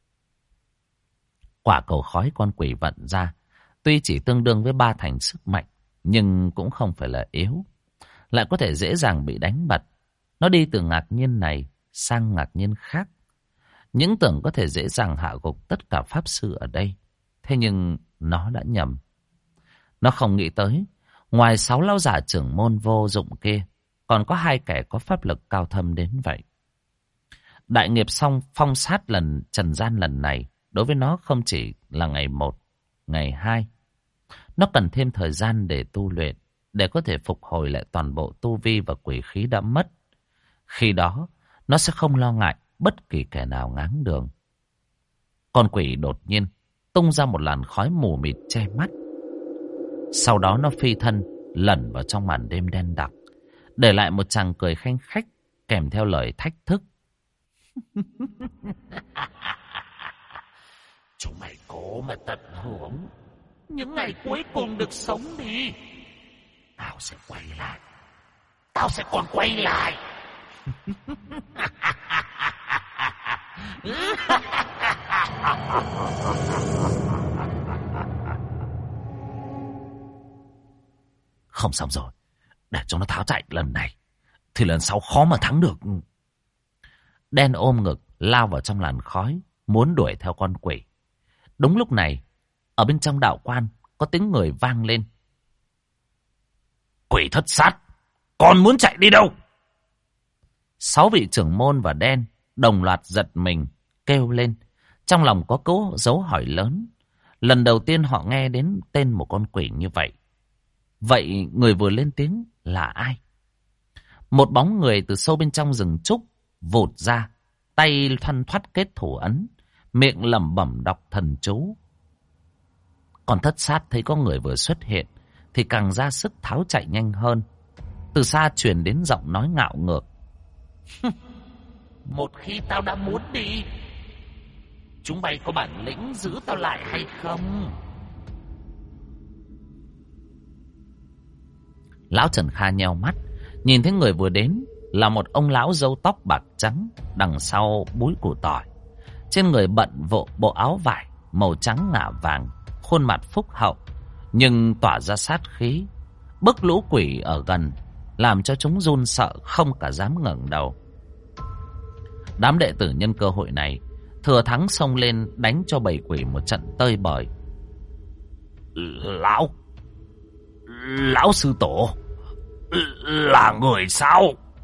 Quả cầu khói con quỷ vận ra, tuy chỉ tương đương với 3 thành sức mạnh, nhưng cũng không phải là yếu, lại có thể dễ dàng bị đánh bật. Nó đi từ ngạc nhiên này sang ngạc nhiên khác, những tưởng có thể dễ dàng hạ gục tất cả pháp sư ở đây. Thế nhưng nó đã nhầm. Nó không nghĩ tới, ngoài 6 lão giả trưởng môn vô dụng kia, còn có 2 kẻ có pháp lực cao thâm đến vậy. Đại nghiệp xong phong sát lần trần gian lần này, đối với nó không chỉ là ngày 1, ngày 2. Nó cần thêm thời gian để tu luyện, để có thể phục hồi lại toàn bộ tu vi và quỷ khí đã mất. Khi đó, nó sẽ không lo ngại bất kỳ kẻ nào ngáng đường. Con quỷ đột nhiên tung ra một làn khói mù mịt che mắt. Sau đó nó phi thân lẩn vào trong màn đêm đen đặc, để lại một chàng cười khanh khách kèm theo lời thách thức. Chúng mày cố mà tận hưởng những ngày cuối cùng được sống đi. Tao sẽ quay lại. Tao sẽ còn quay lại. Không xong rồi. Để cho nó tháo chạy lần này thì lần sau khó mà thắng được. Đen ôm ngực lao vào trong làn khói, muốn đuổi theo con quỷ. Đúng lúc này, ở bên trong đạo quan có tiếng người vang lên. Quỷ thất sát, còn muốn chạy đi đâu? 6 vị trưởng môn và Đen đồng loạt giật mình, kêu lên. Trong lòng có dấu hỏi lớn. Lần đầu tiên họ nghe đến tên một con quỷ như vậy. Vậy người vừa lên tiếng là ai? Một bóng người từ sâu bên trong rừng trúc vụt ra, tay thoăn thoắt kết thủ ấn, miệng lẩm bẩm đọc thần chú. Còn thất sát thấy có người vừa xuất hiện thì càng ra sức tháo chạy nhanh hơn. Từ xa truyền đến giọng nói ngạo ngược. Một khi tao đã muốn đi, chúng mày có bản lĩnh giữ tao lại hay không? Lão Trần Kha nheo mắt, nhìn thấy người vừa đến là một ông lão râu tóc bạc trắng, đằng sau búi củ tỏi. Trên người bận bộ áo vải màu trắng ngả vàng, khuôn mặt phúc hậu nhưng tỏa ra sát khí. Bức lũ quỷ ở gần làm cho chúng run sợ không cả dám ngẩng đầu. Đám đệ tử nhân cơ hội này thừa thắng xông lên đánh cho bầy quỷ một trận tơi bời. Lão sư tổ là người sao?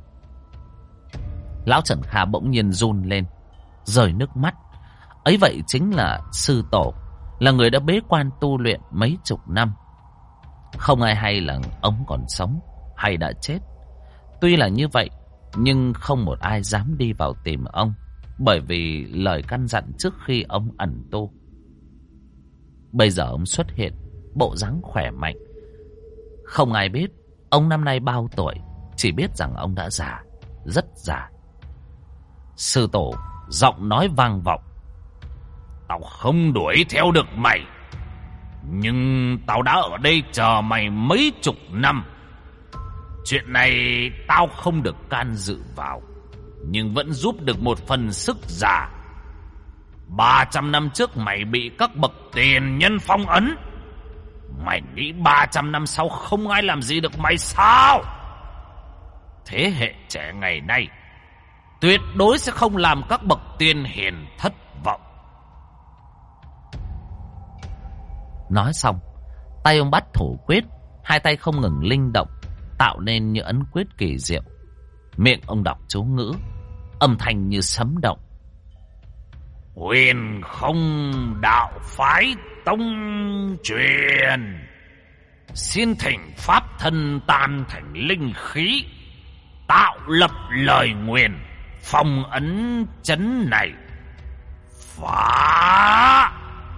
Lão Trần Kha bỗng nhiên run lên, rơi nước mắt. Ấy vậy chính là sư tổ, là người đã bế quan tu luyện mấy chục năm. Không ai hay là ông còn sống hay đã chết. Tuy là như vậy, nhưng không một ai dám đi vào tìm ông, bởi vì lời căn dặn trước khi ông ẩn tu. Bây giờ ông xuất hiện, bộ dáng khỏe mạnh. Không ai biết ông năm nay bao tuổi, chỉ biết rằng ông đã già, rất già. Sư tổ giọng nói vang vọng. Tao không đuổi theo được mày, nhưng tao đã ở đây chờ mày mấy chục năm. Chuyện này tao không được can dự vào, nhưng vẫn giúp được một phần sức già. 300 năm trước mày bị các bậc tiền nhân phong ấn. Mày nghĩ 300 năm sau không ai làm gì được mày sao? Thế hệ trẻ ngày nay tuyệt đối sẽ không làm các bậc tiên hiền thất vọng. Nói xong, tay ông bắt thủ quyết, hai tay không ngừng linh động, tạo nên những ấn quyết kỳ diệu. Miệng ông đọc chú ngữ, âm thanh như sấm động. Huyền không đạo phái tông truyền, xin thỉnh pháp thân tan thành linh khí, tạo lập lời nguyền phong ấn chấn này. Phá!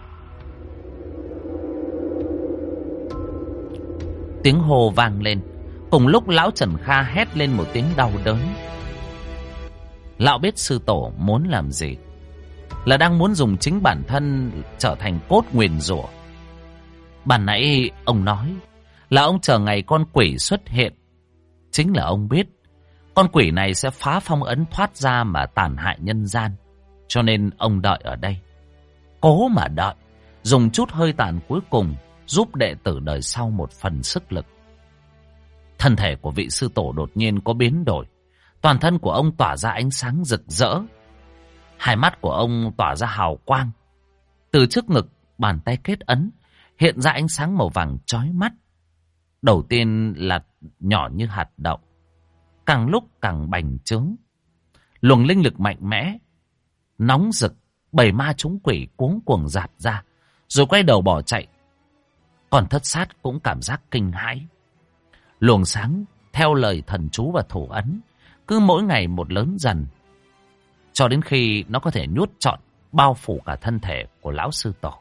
Tiếng hô vang lên. Cùng lúc lão Trần Kha hét lên một tiếng đau đớn. Lão biết sư tổ muốn làm gì, là đang muốn dùng chính bản thân trở thành cốt nguyền rủa. Ban nãy ông nói là ông chờ ngày con quỷ xuất hiện. Chính là ông biết con quỷ này sẽ phá phong ấn thoát ra mà tàn hại nhân gian. Cho nên ông đợi ở đây, cố mà đợi, dùng chút hơi tàn cuối cùng giúp đệ tử đời sau một phần sức lực. Thân thể của vị sư tổ đột nhiên có biến đổi. Toàn thân của ông tỏa ra ánh sáng rực rỡ. Hai mắt của ông tỏa ra hào quang. Từ trước ngực, bàn tay kết ấn hiện ra ánh sáng màu vàng chói mắt. Đầu tiên là nhỏ như hạt đậu, càng lúc càng bành trướng. Luồng linh lực mạnh mẽ, nóng rực, bầy ma chúng quỷ cuống cuồng dạt ra, rồi quay đầu bỏ chạy. Còn thất sát cũng cảm giác kinh hãi. Luồng sáng theo lời thần chú và thủ ấn cứ mỗi ngày một lớn dần, cho đến khi nó có thể nuốt trọn, bao phủ cả thân thể của lão sư tổ.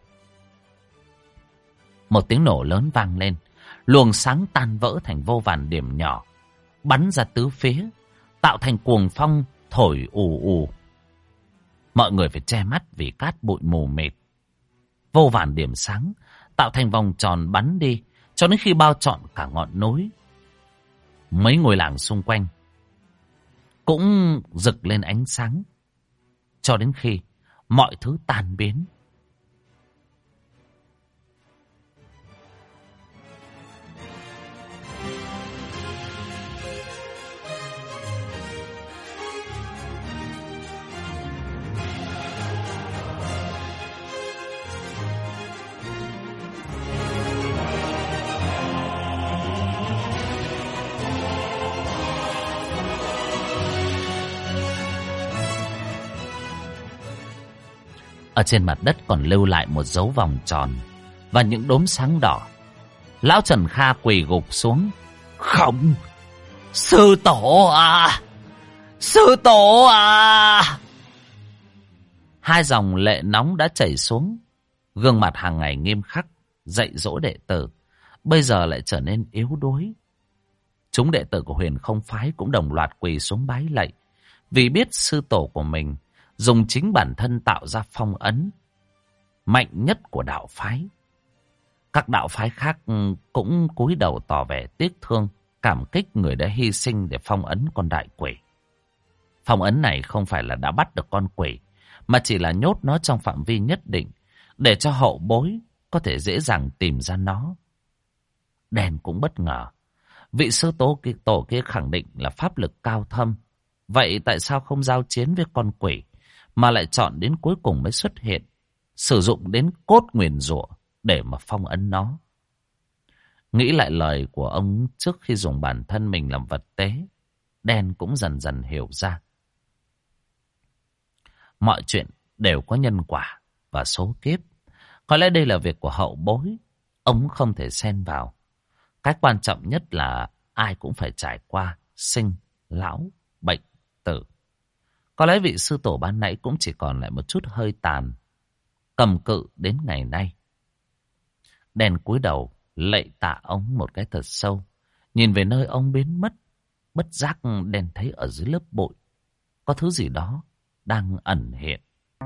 Một tiếng nổ lớn vang lên, luồng sáng tan vỡ thành vô vàn điểm nhỏ, bắn ra tứ phía, tạo thành cuồng phong thổi ù ù. Mọi người phải che mắt vì cát bụi mù mịt. vô vàn điểm sáng, tạo thành vòng tròn bắn đi, cho đến khi bao trọn cả ngọn núi. Mấy ngôi làng xung quanh cũng rực lên ánh sáng, cho đến khi mọi thứ tan biến. Ở trên mặt đất còn lưu lại một dấu vòng tròn và những đốm sáng đỏ. Lão Trần Kha quỳ gục xuống. Không! Sư tổ à! Sư tổ à! Hai dòng lệ nóng đã chảy xuống. Gương mặt hàng ngày nghiêm khắc dạy dỗ đệ tử bây giờ lại trở nên yếu đuối. Chúng đệ tử của Huyền Không Phái cũng đồng loạt quỳ xuống bái lạy, vì biết sư tổ của mình dùng chính bản thân tạo ra phong ấn mạnh nhất của đạo phái. Các đạo phái khác cũng cúi đầu tỏ vẻ tiếc thương, cảm kích người đã hy sinh để phong ấn con đại quỷ. Phong ấn này không phải là đã bắt được con quỷ, mà chỉ là nhốt nó trong phạm vi nhất định, để cho hậu bối có thể dễ dàng tìm ra nó. Đen cũng bất ngờ. Vị sư tổ kia khẳng định là pháp lực cao thâm. Vậy tại sao không giao chiến với con quỷ, mà lại chọn đến cuối cùng mới xuất hiện, sử dụng đến cốt nguyền rủa để mà phong ấn nó? Nghĩ lại lời của ông trước khi dùng bản thân mình làm vật tế, Đen cũng dần dần hiểu ra. Mọi chuyện đều có nhân quả và số kiếp. Có lẽ đây là việc của hậu bối, ông không thể xen vào. Cái quan trọng nhất là ai cũng phải trải qua sinh, lão, bệnh, tử. Có lẽ vị sư tổ ban nãy cũng chỉ còn lại một chút hơi tàn, cầm cự đến ngày nay. Đen cúi đầu lạy tạ ông một cái thật sâu, nhìn về nơi ông biến mất. Bất giác Đen thấy ở dưới lớp bụi có thứ gì đó đang ẩn hiện.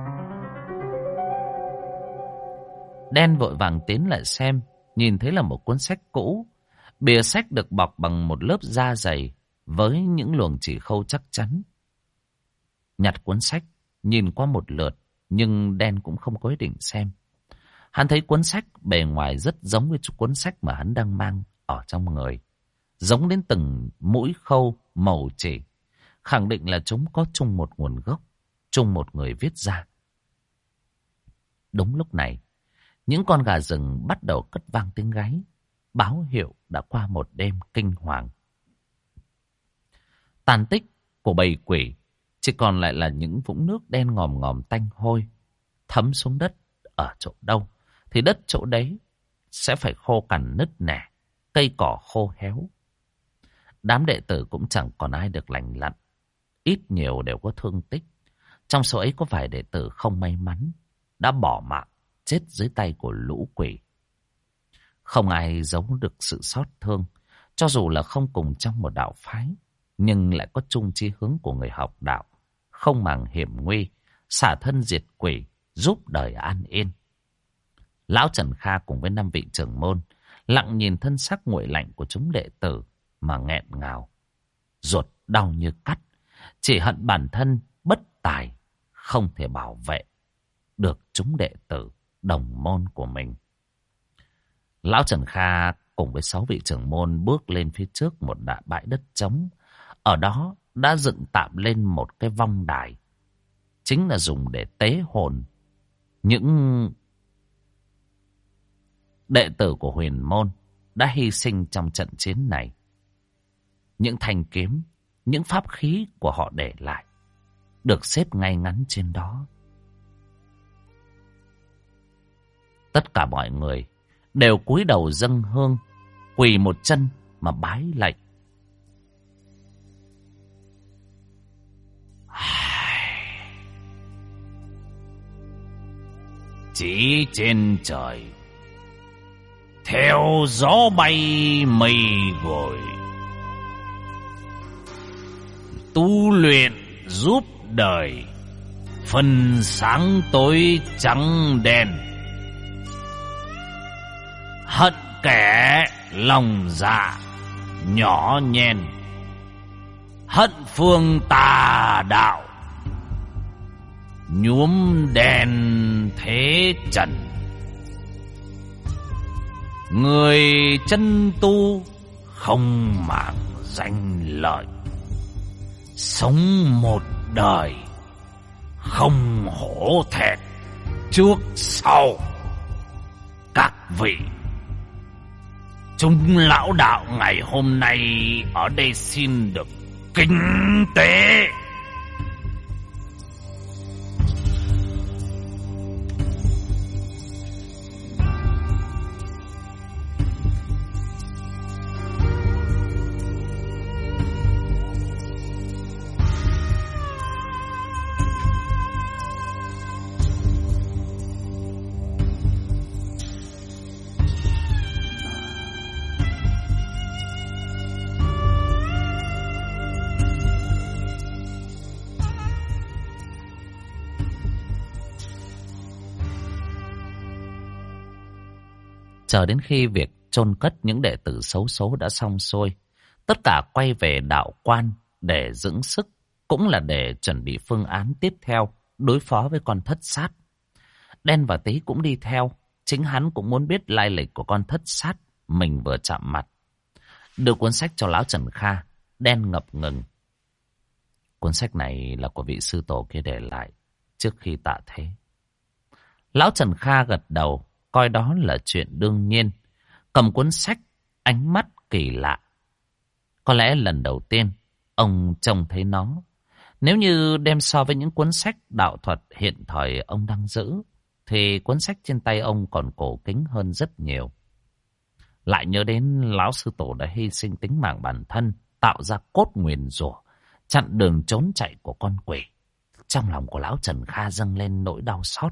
Đen vội vàng tiến lại xem, nhìn thấy là một cuốn sách cũ. Bìa sách được bọc bằng một lớp da dày với những luồng chỉ khâu chắc chắn. Nhặt cuốn sách, nhìn qua một lượt, nhưng Đen cũng không có ý định xem. Hắn thấy cuốn sách bề ngoài rất giống với cuốn sách mà hắn đang mang ở trong người. Giống đến từng mũi khâu, màu chỉ. Khẳng định là chúng có chung một nguồn gốc, chung một người viết ra. Đúng lúc này, những con gà rừng bắt đầu cất vang tiếng gáy, báo hiệu đã qua một đêm kinh hoàng. Tàn tích của bầy quỷ chỉ còn lại là những vũng nước đen ngòm ngòm tanh hôi, thấm xuống đất ở chỗ đâu thì đất chỗ đấy sẽ phải khô cằn nứt nẻ, cây cỏ khô héo. Đám đệ tử cũng chẳng còn ai được lành lặn, ít nhiều đều có thương tích. Trong số ấy có vài đệ tử không may mắn đã bỏ mạng chết dưới tay của lũ quỷ. Không ai giấu được sự xót thương, cho dù là không cùng trong một đạo phái, nhưng lại có chung chí hướng của người học đạo, không màng hiểm nguy, xả thân diệt quỷ, giúp đời an yên. Lão Trần Kha cùng với 5 vị trưởng môn lặng nhìn thân xác nguội lạnh của chúng đệ tử mà nghẹn ngào, ruột đau như cắt, chỉ hận bản thân bất tài, không thể bảo vệ được chúng đệ tử đồng môn của mình. Lão Trần Kha cùng với 6 vị trưởng môn bước lên phía trước một bãi đất trống. Ở đó đã dựng tạm lên một cái vong đài, chính là dùng để tế hồn những đệ tử của huyền môn đã hy sinh trong trận chiến này. Những thanh kiếm, những pháp khí của họ để lại được xếp ngay ngắn trên đó. Tất cả mọi người đều cúi đầu dâng hương, quỳ một chân mà bái lạy. Chỉ trên trời theo gió bay mây gội, tu luyện giúp đời, phân sáng tối trắng đen. hận kẻ lòng dạ nhỏ nhen, hận phương tà đạo nhuốm đen thế trần. Người chân tu không màng danh lợi, sống một đời không hổ thẹn trước sau. Các vị, chúng lão đạo ngày hôm nay ở đây xin được kính tế. Chờ đến khi việc chôn cất những đệ tử xấu số đã xong xuôi, tất cả quay về đạo quan để dưỡng sức, cũng là để chuẩn bị phương án tiếp theo đối phó với con thất sát. Đen và Tí cũng đi theo, chính hắn cũng muốn biết lai lịch của con thất sát mình vừa chạm mặt. Đưa cuốn sách cho lão Trần Kha, Đen ngập ngừng. Cuốn sách này là của vị sư tổ kia để lại trước khi tạ thế. Lão Trần Kha gật đầu, coi đó là chuyện đương nhiên. Cầm cuốn sách, ánh mắt kỳ lạ. Có lẽ lần đầu tiên ông trông thấy nó. Nếu như đem so với những cuốn sách đạo thuật hiện thời ông đang giữ, thì cuốn sách trên tay ông còn cổ kính hơn rất nhiều. Lại nhớ đến lão sư tổ đã hy sinh tính mạng bản thân, tạo ra cốt nguyền rủa, chặn đường trốn chạy của con quỷ. Trong lòng của lão Trần Kha dâng lên nỗi đau xót.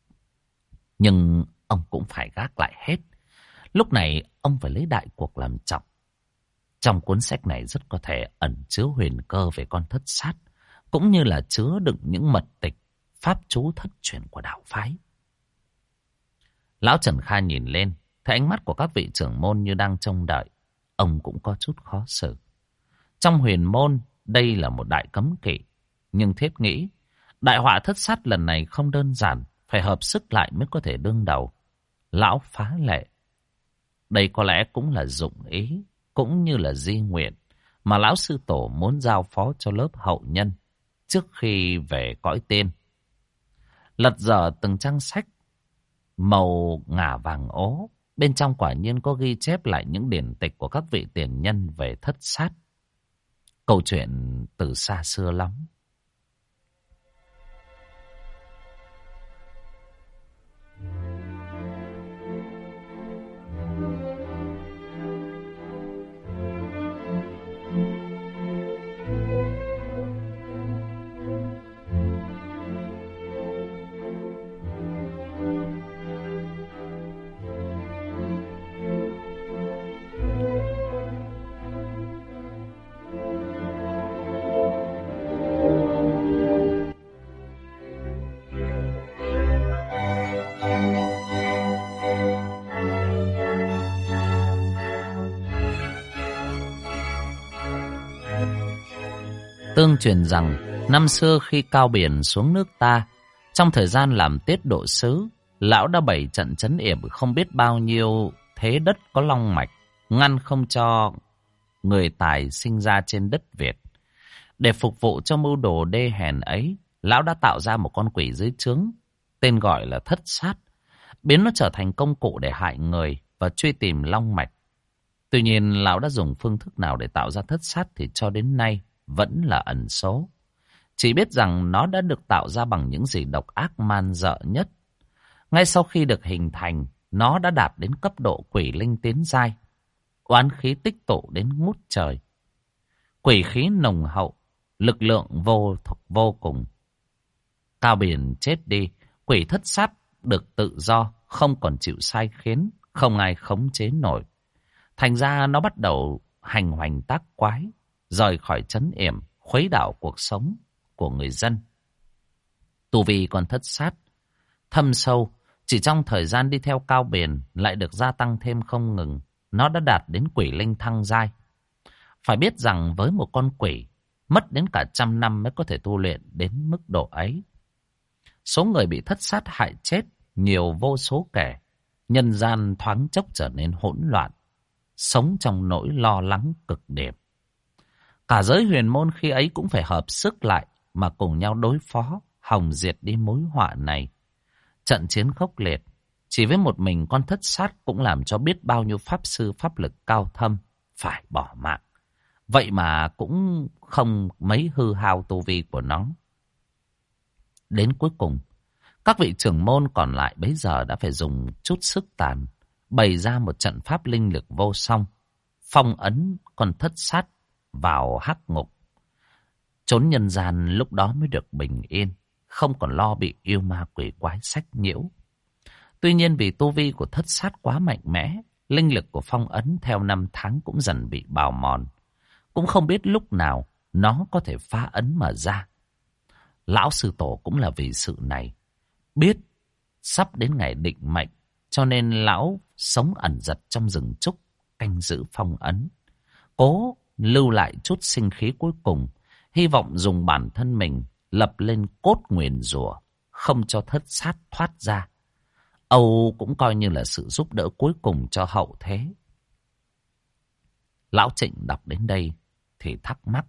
Nhưng ông cũng phải gác lại hết. Lúc này ông phải lấy đại cuộc làm trọng. Trong cuốn sách này rất có thể ẩn chứa huyền cơ về con thất sát, cũng như là chứa đựng những mật tịch, pháp chú thất truyền của đạo phái. Lão Trần Kha nhìn lên, thấy ánh mắt của các vị trưởng môn như đang trông đợi. Ông cũng có chút khó xử. Trong huyền môn, đây là một đại cấm kỵ. Nhưng thiết nghĩ, đại họa thất sát lần này không đơn giản, phải hợp sức lại mới có thể đương đầu. Lão phá lệ. Đây có lẽ cũng là dụng ý, cũng như là di nguyện mà lão sư tổ muốn giao phó cho lớp hậu nhân trước khi về cõi tên. Lật dở từng trang sách màu ngả vàng ố, bên trong quả nhiên có ghi chép lại những điển tịch của các vị tiền nhân về thất sát. Câu chuyện từ xa xưa lắm. Tương truyền rằng, năm xưa khi Cao Biển xuống nước ta, trong thời gian làm tiết độ sứ, lão đã bày trận trấn yểm không biết bao nhiêu thế đất có long mạch, ngăn không cho người tài sinh ra trên đất Việt. Để phục vụ cho mưu đồ đê hèn ấy, lão đã tạo ra một con quỷ dưới trướng, tên gọi là thất sát, biến nó trở thành công cụ để hại người và truy tìm long mạch. Tuy nhiên, lão đã dùng phương thức nào để tạo ra thất sát thì cho đến nay vẫn là ẩn số. Chỉ biết rằng nó đã được tạo ra bằng những gì độc ác man dợ nhất. Ngay sau khi được hình thành, nó đã đạt đến cấp độ quỷ linh tiến giai, oán khí tích tụ đến ngút trời. Quỷ khí nồng hậu, lực lượng vô cùng. Cao Biển chết đi, quỷ thất sát được tự do, không còn chịu sai khiến, không ai khống chế nổi. Thành ra nó bắt đầu hành hoành tác quái, rời khỏi trấn yểm, khuấy đảo cuộc sống của người dân. Tu vi còn thất sát thâm sâu, Chỉ trong thời gian đi theo Cao Biền lại được gia tăng thêm không ngừng. Nó đã đạt đến quỷ linh thăng giai. Phải biết rằng với một con quỷ, mất đến cả 100 năm mới có thể tu luyện đến mức độ ấy. Số người bị thất sát hại chết nhiều vô số kể. Nhân gian thoáng chốc trở nên hỗn loạn, sống trong nỗi lo lắng cực điểm. Cả giới huyền môn khi ấy cũng phải hợp sức lại mà cùng nhau đối phó, hòng diệt đi mối họa này. Trận chiến khốc liệt, chỉ với một mình con thất sát cũng làm cho biết bao nhiêu pháp sư pháp lực cao thâm phải bỏ mạng. Vậy mà cũng không mấy hư hao tu vi của nó. Đến cuối cùng, các vị trưởng môn còn lại bấy giờ đã phải dùng chút sức tàn, bày ra một trận pháp linh lực vô song, phong ấn con thất sát vào hắc ngục. Chốn nhân gian lúc đó mới được bình yên, không còn lo bị yêu ma quỷ quái sách nhiễu. Tuy nhiên vì tu vi của thất sát quá mạnh mẽ, linh lực của phong ấn theo năm tháng cũng dần bị bào mòn. Cũng không biết lúc nào nó có thể phá ấn mà ra. Lão sư tổ cũng là vì sự này. Biết sắp đến ngày định mệnh, cho nên lão sống ẩn giật trong rừng trúc, canh giữ phong ấn. Cố lưu lại chút sinh khí cuối cùng, hy vọng dùng bản thân mình lập lên cốt nguyền rủa, không cho thất sát thoát ra. Âu cũng coi như là sự giúp đỡ cuối cùng cho hậu thế. Lão Trịnh đọc đến đây thì thắc mắc.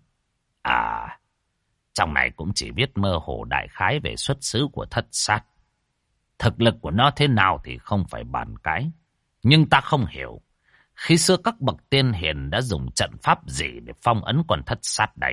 Trong này cũng chỉ viết mơ hồ đại khái về xuất xứ của thất sát. Thực lực của nó thế nào thì không phải bàn cãi. Nhưng ta không hiểu, khi xưa các bậc tiên hiền đã dùng trận pháp gì để phong ấn con thất sát này?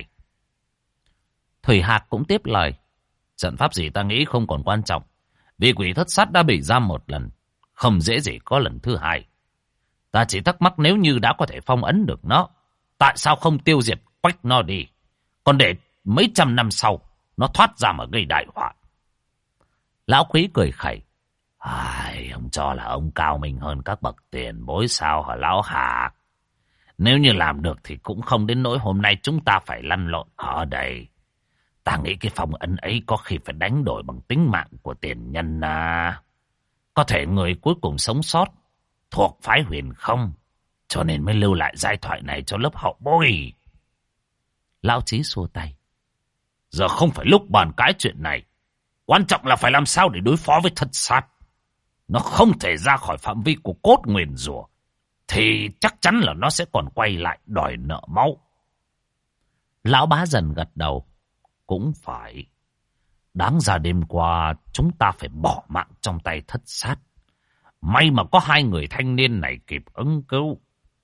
Thủy Hạc cũng tiếp lời. Trận pháp gì ta nghĩ không còn quan trọng. Vì quỷ thất sát đã bị giam một lần, không dễ gì có lần thứ hai. Ta chỉ thắc mắc nếu như đã có thể phong ấn được nó, tại sao không tiêu diệt quách nó đi, còn để mấy trăm năm sau nó thoát ra mà gây đại họa. Lão Quý cười khẩy. Ông cho là ông cao mình hơn các bậc tiền bối sao hả lão Hạc? Nếu như làm được thì cũng không đến nỗi hôm nay chúng ta phải lăn lộn ở đây. Ta nghĩ cái phong ấn ấy có khi phải đánh đổi bằng tính mạng của tiền nhân à. Có thể người cuối cùng sống sót thuộc phái Huyền Không, cho nên mới lưu lại giai thoại này cho lớp hậu bối. Lão Chí xua tay. Giờ không phải lúc bàn cãi chuyện này. Quan trọng là phải làm sao để đối phó với thất sát. Nó không thể ra khỏi phạm vi của cốt nguyền rủa, thì chắc chắn là nó sẽ còn quay lại đòi nợ máu. Lão Bá dần gật đầu. Cũng phải. Đáng ra đêm qua chúng ta phải bỏ mạng trong tay thất sát. May mà có hai người thanh niên này kịp ứng cứu.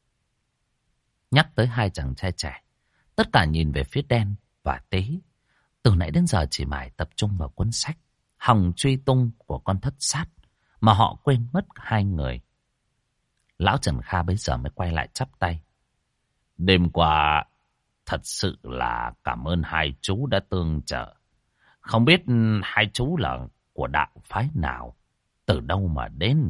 Nhắc tới hai chàng trai trẻ, tất cả nhìn về phía Đen và Tế. Từ nãy đến giờ chỉ mải tập trung vào cuốn sách hòng truy tung của con thất sát, mà họ quên mất hai người. Lão Trần Kha bấy giờ mới quay lại chắp tay. Đêm qua thật sự là cảm ơn hai chú đã tương trợ. Không biết hai chú là của đạo phái nào, từ đâu mà đến?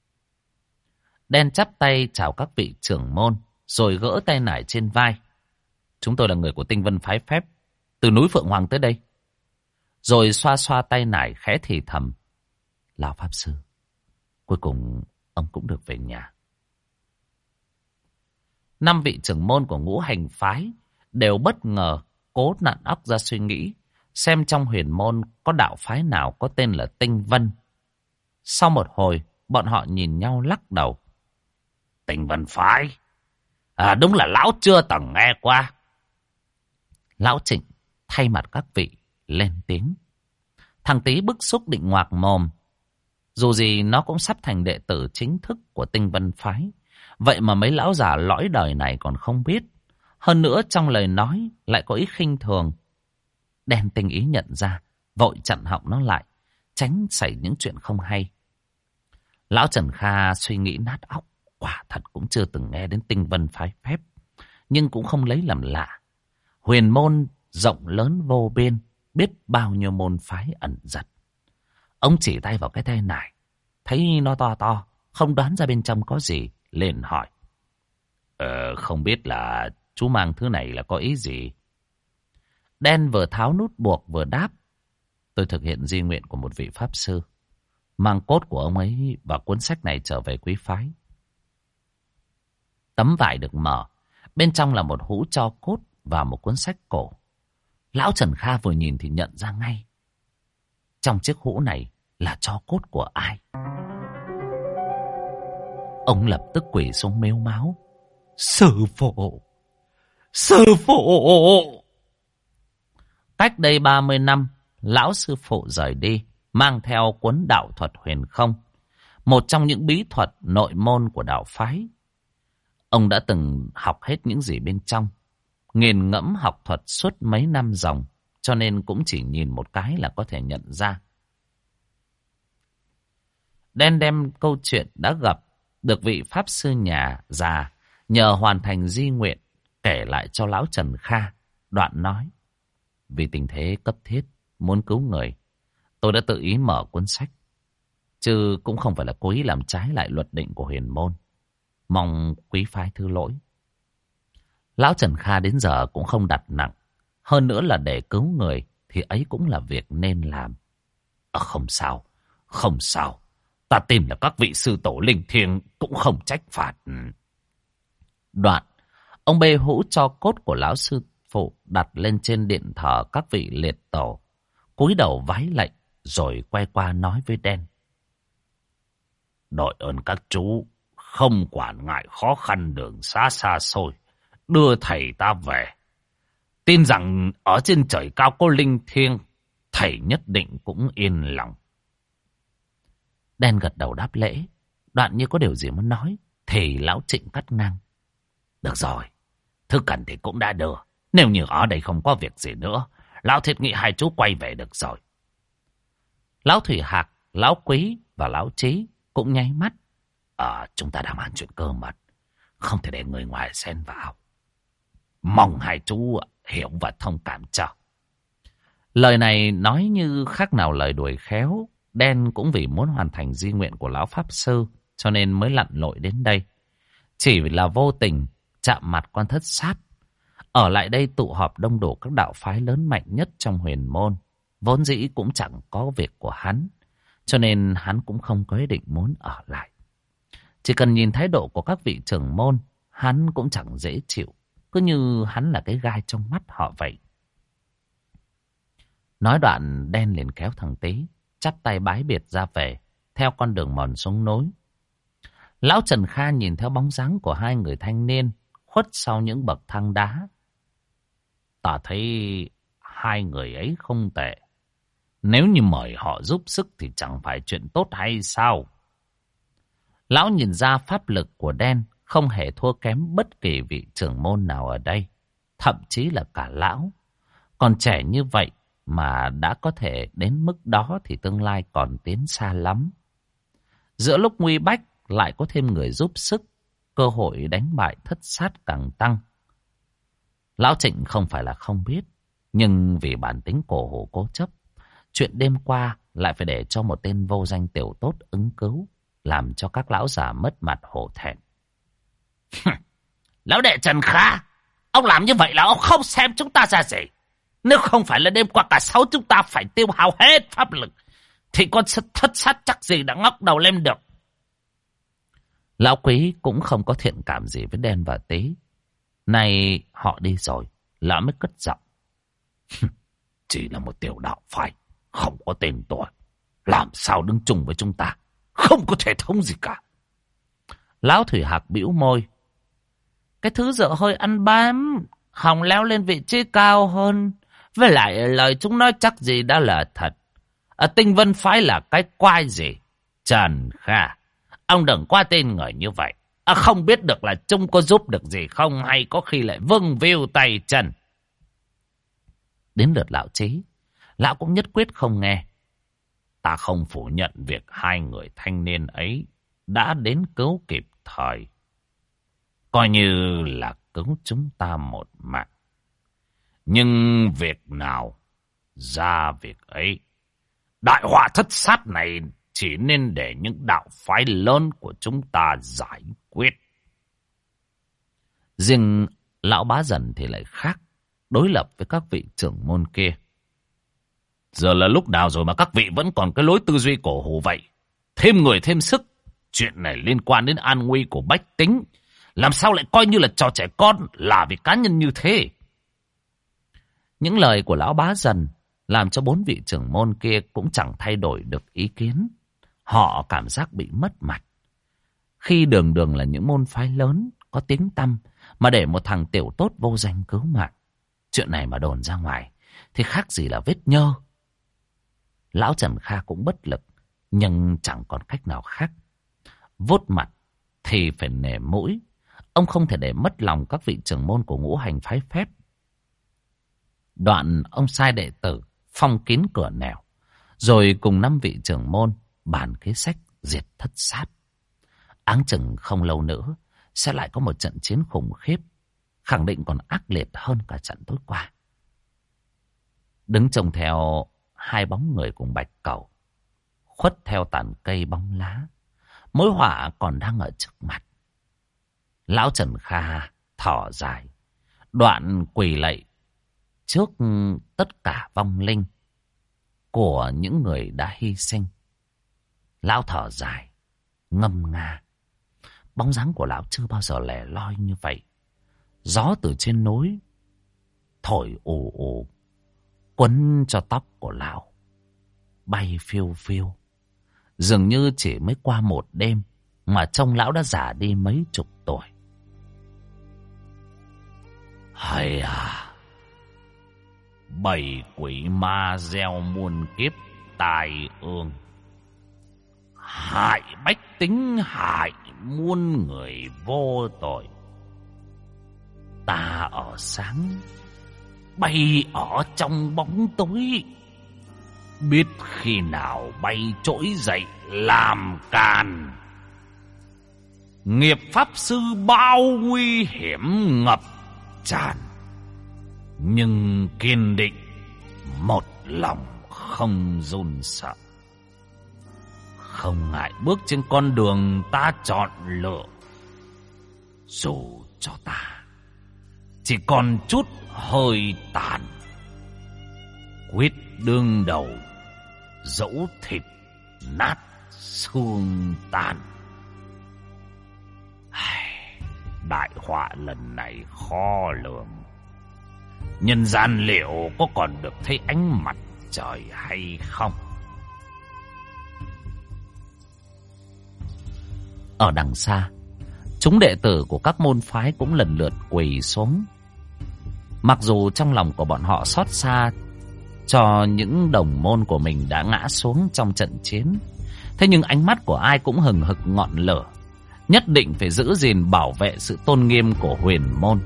Đen chắp tay chào các vị trưởng môn, rồi gỡ tay nải trên vai. Chúng tôi là người của Tinh Vân phái phép, từ núi Phượng Hoàng tới đây. Rồi xoa xoa tay nải khẽ thì thầm. Lão Pháp Sư, cuối cùng ông cũng được về nhà. 5 vị trưởng môn của Ngũ Hành phái đều bất ngờ cố nặn óc ra suy nghĩ xem trong huyền môn có đạo phái nào có tên là Tinh Vân. Sau một hồi, bọn họ nhìn nhau lắc đầu. Tinh Vân phái? Đúng là lão chưa từng nghe qua. Lão Trịnh thay mặt các vị lên tiếng. Thằng Tý bức xúc định ngoạc mồm. Dù gì nó cũng sắp thành đệ tử chính thức của Tinh Vân phái. Vậy mà mấy lão già lõi đời này còn không biết. Hơn nữa trong lời nói lại có ý khinh thường. Đen tinh ý nhận ra, vội chặn họng nó lại, tránh xảy những chuyện không hay. Lão Trần Kha suy nghĩ nát óc, quả thật cũng chưa từng nghe đến Tinh Vân phái phép, nhưng cũng không lấy làm lạ. Huyền môn rộng lớn vô biên, biết bao nhiêu môn phái ẩn giật. Ông chỉ tay vào cái tay nải, thấy nó to to, không đoán ra bên trong có gì, liền hỏi. Không biết là chú mang thứ này là có ý gì? Đen vừa tháo nút buộc vừa đáp. Tôi thực hiện di nguyện của một vị pháp sư. mang cốt của ông ấy và cuốn sách này trở về quý phái. Tấm vải được mở, bên trong là một hũ tro cốt và một cuốn sách cổ. Lão Trần Kha vừa nhìn thì nhận ra ngay. Trong chiếc hũ này là tro cốt của ai? Ông lập tức quỳ xuống mếu máo. Sư phụ! Sư phụ! Cách đây 30 năm, lão sư phụ rời đi, mang theo cuốn đạo thuật huyền không, một trong những bí thuật nội môn của đạo phái. Ông đã từng học hết những gì bên trong, nghiền ngẫm học thuật suốt mấy năm ròng, cho nên cũng chỉ nhìn một cái là có thể nhận ra. Đen đem câu chuyện đã gặp được vị pháp sư nhà già nhờ hoàn thành di nguyện kể lại cho lão Trần Kha. Đoạn nói: vì tình thế cấp thiết muốn cứu người, tôi đã tự ý mở cuốn sách, chứ cũng không phải là cố ý làm trái lại luật định của huyền môn. Mong quý phái thứ lỗi. Lão Trần Kha đến giờ cũng không đặt nặng, hơn nữa là để cứu người thì ấy cũng là việc nên làm. Không sao, không sao. Ta tin là các vị sư tổ linh thiêng cũng không trách phạt. Đoạn, ông bê hũ tro cốt của lão sư phụ đặt lên trên điện thờ các vị liệt tổ, cúi đầu vái lạy rồi quay qua nói với Đen: đội ơn các chú không quản ngại khó khăn đường xa xa xôi đưa thầy ta về. Tin rằng ở trên trời cao có linh thiêng, thầy nhất định cũng yên lòng. Đen gật đầu đáp lễ. Đoạn như có điều gì muốn nói thì lão Trịnh cắt ngang: được rồi, thứ cần thì cũng đã đưa. Nếu như ở đây không có việc gì nữa, lão thiết nghĩ hai chú quay về được rồi. Lão Thủy Hạc, lão Quý và lão Trí cũng nháy mắt. Chúng ta đang bàn chuyện cơ mật, không thể để người ngoài xen vào. Mong hai chú hiểu và thông cảm cho. Lời này nói như khác nào lời đuổi khéo. Đen cũng vì muốn hoàn thành di nguyện của lão pháp sư cho nên mới lặn lội đến đây. Chỉ là vô tình chạm mặt quan thất sát. Ở lại đây tụ họp đông đủ các đạo phái lớn mạnh nhất trong huyền môn, vốn dĩ cũng chẳng có việc của hắn, cho nên hắn cũng không có ý định muốn ở lại. Chỉ cần nhìn thái độ của các vị trưởng môn, hắn cũng chẳng dễ chịu, cứ như hắn là cái gai trong mắt họ vậy. Nói đoạn, Đen liền kéo thằng Tý chắp tay bái biệt ra về, theo con đường mòn xuống núi. Lão Trần Kha nhìn theo bóng dáng của hai người thanh niên khuất sau những bậc thang đá. Ta thấy hai người ấy không tệ. Nếu như mời họ giúp sức thì chẳng phải chuyện tốt hay sao? Lão nhìn ra pháp lực của Đen không hề thua kém bất kỳ vị trưởng môn nào ở đây, thậm chí là cả lão. Còn trẻ như vậy mà đã có thể đến mức đó thì tương lai còn tiến xa lắm. Giữa lúc nguy bách lại có thêm người giúp sức, cơ hội đánh bại thất sát càng tăng. Lão Trịnh không phải là không biết, nhưng vì bản tính cổ hủ cố chấp, chuyện đêm qua lại phải để cho một tên vô danh tiểu tốt ứng cứu, làm cho các lão già mất mặt hổ thẹn. Lão đệ Trần Kha, ông làm như vậy là ông không xem chúng ta ra gì. Nếu không phải là đêm qua cả 6 chúng ta phải tiêu hao hết pháp lực, thì con thất sát chắc gì đã ngóc đầu lên được. Lão Quý cũng không có thiện cảm gì với Đen và Tý. Nay họ đi rồi, lão mới cất giọng: chỉ là một tiểu đạo phái, không có tên tuổi, làm sao đứng chung với chúng ta, không có thể thống gì cả. Lão Thủy Hạc bĩu môi: cái thứ dở hơi ăn bám, hòng leo lên vị trí cao hơn. Với lại lời chúng nói chắc gì đã là thật. Ở Tinh Vân phái là cái quái gì? Trần Kha, ông đừng qua tên người như vậy. Không biết được là chúng có giúp được gì không, hay có khi lại vâng vêu tay chân. Đến lượt lão Trí, lão cũng nhất quyết không nghe. Ta không phủ nhận việc hai người thanh niên ấy đã đến cứu kịp thời, coi như là cứu chúng ta một mạng. Nhưng việc nào ra việc ấy. Đại họa thất sát này chỉ nên để những đạo phái lớn của chúng ta giải quyết. Riêng lão Bá Dần thì lại khác, đối lập với các vị trưởng môn kia. Giờ là lúc nào rồi mà các vị vẫn còn cái lối tư duy cổ hủ vậy? thêm người thêm sức. Chuyện này liên quan đến an nguy của bách tính. Làm sao lại coi như là trò trẻ con, là vì cá nhân như thế? Những lời của lão bá dần làm cho 4 vị trưởng môn kia cũng chẳng thay đổi được ý kiến. Họ cảm giác bị mất mặt. Khi đường đường là những môn phái lớn, có tiếng tăm, mà để một thằng tiểu tốt vô danh cứu mạng. Chuyện này mà đồn ra ngoài thì khác gì là vết nhơ. Lão Trần Kha cũng bất lực, nhưng chẳng còn cách nào khác. Vốt mặt thì phải nể mũi. Ông không thể để mất lòng các vị trưởng môn của ngũ hành phái phép. Đoạn ông sai đệ tử phong kín cửa nẻo, rồi cùng 5 vị trưởng môn bàn kế sách diệt thất sát. Áng chừng không lâu nữa sẽ lại có một trận chiến khủng khiếp, khẳng định còn ác liệt hơn cả trận tối qua. Đứng trông theo 2 bóng người cùng Bạch Cẩu, khuất theo tàn cây bóng lá, mối họa còn đang ở trước mặt. Lão Trần Kha thở dài, đoạn quỳ lạy trước tất cả vong linh của những người đã hy sinh. Lão thở dài, ngâm nga. Bóng dáng của lão chưa bao giờ lẻ loi như vậy. Gió từ trên núi thổi ù ù, quấn cho tóc của lão bay phiêu phiêu. Dường như chỉ mới qua một đêm mà trông lão đã già đi mấy chục tuổi. Hay à, bầy quỷ ma gieo muôn kiếp tai ương, hại bách tính, hại muôn người vô tội. Ta ở sáng, bay ở trong bóng tối, biết khi nào bay trỗi dậy làm càn. Nghiệp pháp sư bao nguy hiểm ngập tràn, nhưng kiên định một lòng không run sợ. Không ngại bước trên con đường ta chọn lựa, dù cho ta chỉ còn chút hơi tàn. Quyết đương đầu, dẫu thịt nát xương tan. Đại họa lần này khó lường. Nhân gian liệu có còn được thấy ánh mặt trời hay không? Ở đằng xa, chúng đệ tử của các môn phái cũng lần lượt quỳ xuống. Mặc dù trong lòng của bọn họ xót xa cho những đồng môn của mình đã ngã xuống trong trận chiến, thế nhưng ánh mắt của ai cũng hừng hực ngọn lửa, nhất định phải giữ gìn bảo vệ sự tôn nghiêm của huyền môn.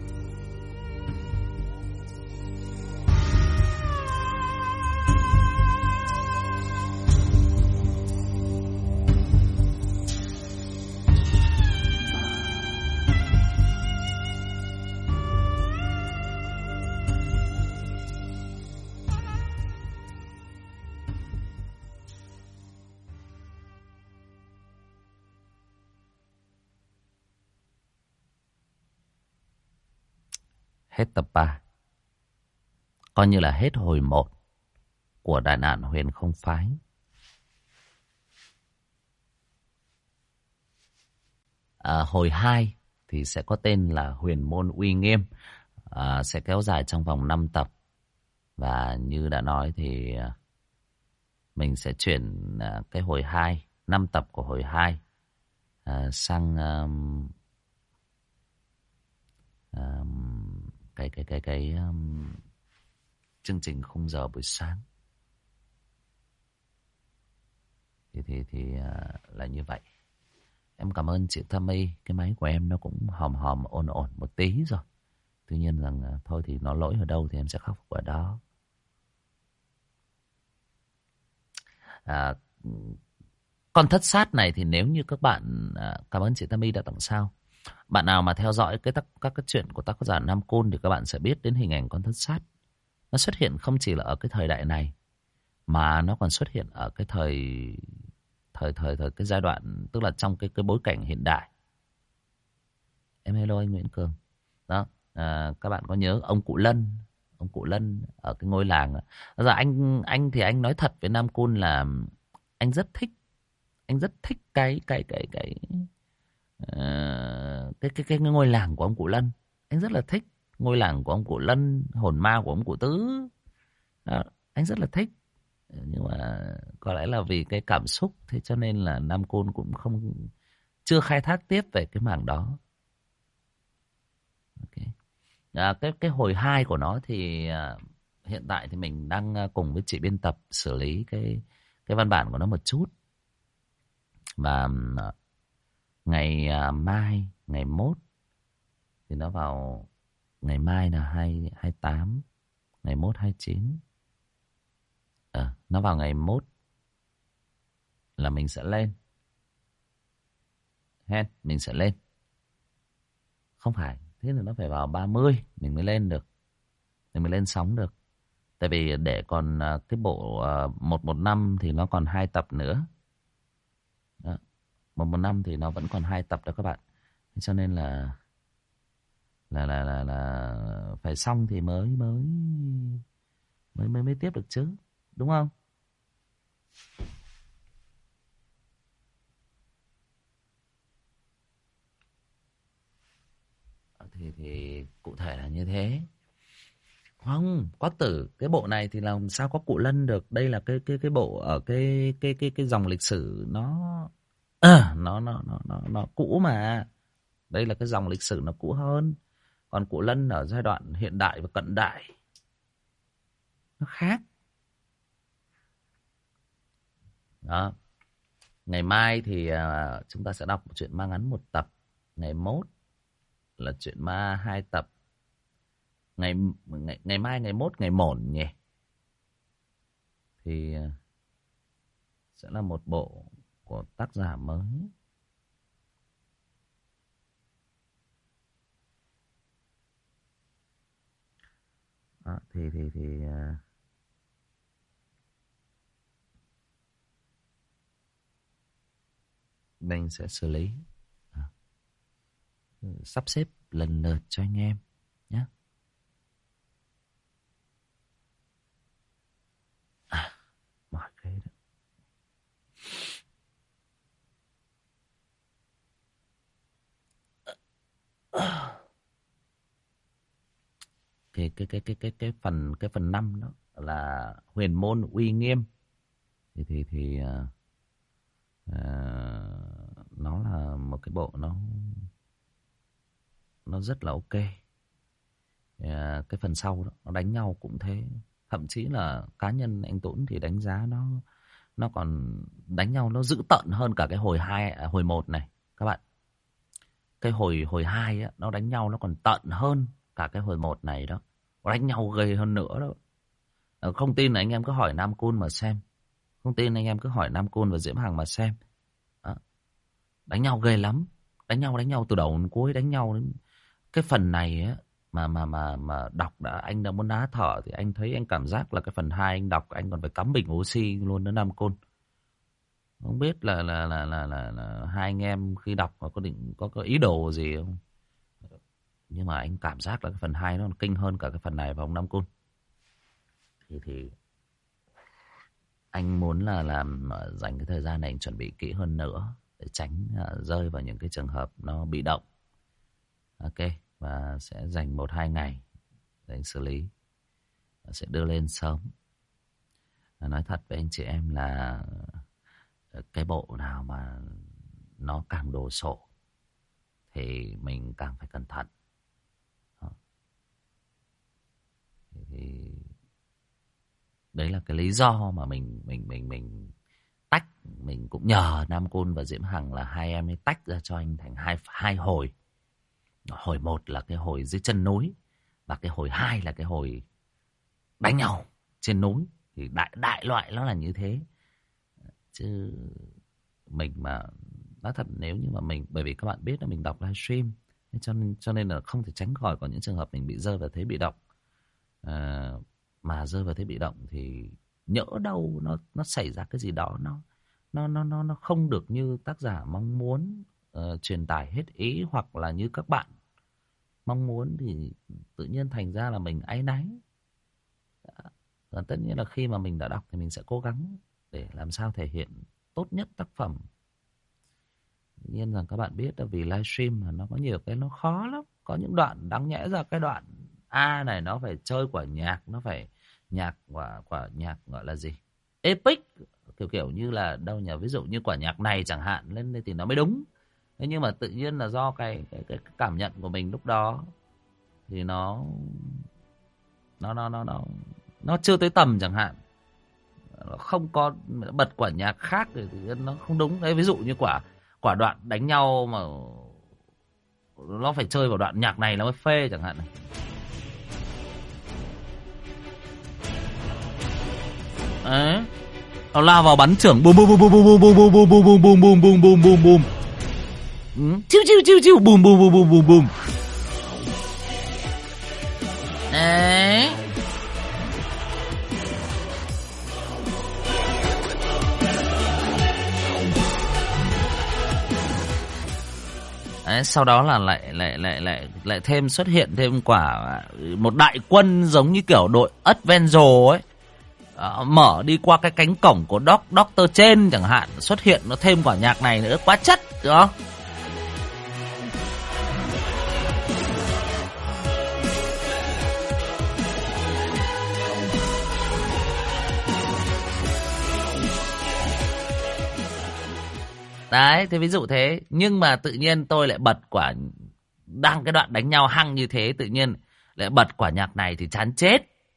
Hết tập 3. Coi như là hết hồi 1 của đại nạn Huyền Không Phái. Hồi 2 thì sẽ có tên là Huyền Môn Uy Nghiêm. Sẽ kéo dài trong vòng 5 tập. Và như đã nói thì mình sẽ chuyển cái hồi 2, 5 tập của hồi 2 sang cái chương trình khung giờ buổi sáng. Thì là như vậy. Em cảm ơn chị Thâm My. Cái máy của em nó cũng hòm ổn một tí rồi. Tuy nhiên rằng thôi thì nó lỗi ở đâu thì em sẽ khắc phục ở đó. Con thất sát này thì nếu như các bạn cảm ơn chị Thâm My đã tặng sao. Bạn nào mà theo dõi các cái chuyện của tác giả Nam Côn thì các bạn sẽ biết đến hình ảnh con thất sát. Nó xuất hiện không chỉ là ở cái thời đại này, mà nó còn xuất hiện ở cái thời cái giai đoạn, tức là trong cái bối cảnh hiện đại. Em hello anh Nguyễn Cường. Đó, các bạn có nhớ ông Cụ Lân ở cái ngôi làng. Giờ anh thì anh nói thật với Nam Côn là anh rất thích anh rất thích cái ngôi làng của ông cụ Lân. Anh rất là thích ngôi làng của ông cụ Lân, hồn ma của ông cụ Tứ. Đó, anh rất là thích. Nhưng mà có lẽ là vì cái cảm xúc, thế cho nên là Nam Côn cũng chưa khai thác tiếp về cái mảng đó. Okay. Cái hồi 2 của nó thì hiện tại thì mình đang cùng với chị biên tập xử lý cái văn bản của nó một chút. Và ngày mai, ngày mốt thì nó vào, ngày mai là 28, ngày mốt 29. Nó vào ngày mốt là mình sẽ lên. Mình sẽ lên. Không phải, thế là nó phải vào 30 mình mới lên được. Mình mới lên sóng được. Tại vì để còn cái bộ 115 thì nó còn 2 tập nữa. Đó. 115 thì nó vẫn còn 2 tập đó các bạn. Thế cho nên là phải xong thì mới tiếp được chứ, đúng không? Thì cụ thể là như thế. Không, Quát Tử, cái bộ này thì làm sao có cụ Lân được? Đây là cái bộ ở cái dòng lịch sử nó cũ mà. Đây là cái dòng lịch sử nó cũ hơn. Còn cụ Lân ở giai đoạn hiện đại và cận đại nó khác. Đó. Ngày mai thì chúng ta sẽ đọc truyện ma ngắn 1 tập. Ngày mốt là truyện ma 2 tập. Ngày mai, ngày mốt, ngày mổn nhỉ, thì sẽ là một bộ của tác giả mới. Đó, thì mình sẽ xử lý, sắp xếp lần lượt cho anh em nhé. Mỏi ghê đó. Cái phần 5 đó là huyền môn uy nghiêm. Thì nó là một cái bộ nó rất là ok. Cái phần sau đó, nó đánh nhau cũng thế. Thậm chí là cá nhân anh Tuấn thì đánh giá nó còn đánh nhau nó dữ tợn hơn cả cái hồi 1 này các bạn. Cái hồi 2 á, nó đánh nhau nó còn tợn hơn cả cái hồi 1 này đó. Nó đánh nhau ghê hơn nữa đó. Không tin là anh em cứ hỏi Nam Cun mà xem. Không tin anh em cứ hỏi Nam Cun và Diễm Hằng mà xem. Đó. Đánh nhau ghê lắm. Đánh nhau từ đầu đến cuối, đánh nhau đến cái phần này á, mà đọc anh đã muốn ná thở. Thì anh thấy anh cảm giác là cái phần 2 anh đọc anh còn phải cắm bình oxy luôn đó Nam Côn. Không biết là hai anh em khi đọc có định có ý đồ gì không, nhưng mà anh cảm giác là cái phần 2 nó còn kinh hơn cả cái phần này, vào ông Nam Côn. Thì anh muốn là dành cái thời gian này anh chuẩn bị kỹ hơn nữa để tránh rơi vào những cái trường hợp nó bị động. Ok, và sẽ dành 1-2 ngày để anh xử lý, sẽ đưa lên sớm. Nói thật với anh chị em là cái bộ nào mà nó càng đồ sộ thì mình càng phải cẩn thận. Đó. Thì đấy là cái lý do mà mình tách. Mình cũng nhờ Nam Côn và Diễm Hằng là hai em ấy tách ra cho anh thành hai hồi. Hồi 1 là cái hồi dưới chân núi, và cái hồi 2 là cái hồi đánh nhau trên núi. Thì đại loại nó là như thế. Chứ mình mà nói thật, nếu như mà mình, bởi vì các bạn biết là mình đọc livestream, cho nên là không thể tránh khỏi có những trường hợp mình bị rơi vào thế bị động. Mà rơi vào thế bị động thì nhỡ đâu nó xảy ra cái gì đó nó không được như tác giả mong muốn, truyền tải hết ý, hoặc là như các bạn mong muốn, thì tự nhiên thành ra là mình áy náy. Và tất nhiên là khi mà mình đã đọc thì mình sẽ cố gắng để làm sao thể hiện tốt nhất tác phẩm Tự nhiên rằng các bạn biết là vì livestream mà nó có nhiều cái nó khó lắm. Có những đoạn đáng nhẽ ra cái đoạn A này nó phải chơi quả nhạc, nó phải nhạc quả nhạc gọi là gì? Epic, kiểu kiểu như là đâu nhỉ? Ví dụ như quả nhạc này chẳng hạn lên đây thì nó mới đúng. Thế nhưng mà tự nhiên là do cái cảm nhận của mình lúc đó thì nó nó chưa tới tầm chẳng hạn. Nó không có bật quả nhạc khác thì tự nhiên nó không đúng. Đấy, ví dụ như quả đoạn đánh nhau mà nó phải chơi vào đoạn nhạc này nó mới phê chẳng hạn này. Đấy, nó lao vào bắn trưởng bùm bùm bùm bùm bùm bùm bùm bùm bùm bùm bùm bùm bùm bùm bùm, chiu chiu chiu chiu bùm bùm bùm bùm bùm bùm. Đấy. Đấy, sau đó là lại thêm xuất hiện thêm một đại quân giống như kiểu đội Avenger ấy. Mở đi qua cái cánh cổng của Doctor trên chẳng hạn, xuất hiện nó thêm quả nhạc này nữa, quá chất, đúng không? Đấy, thì ví dụ thế. Nhưng mà tự nhiên tôi lại bật đang cái đoạn đánh nhau hăng như thế, tự nhiên lại bật quả nhạc này thì chán chết.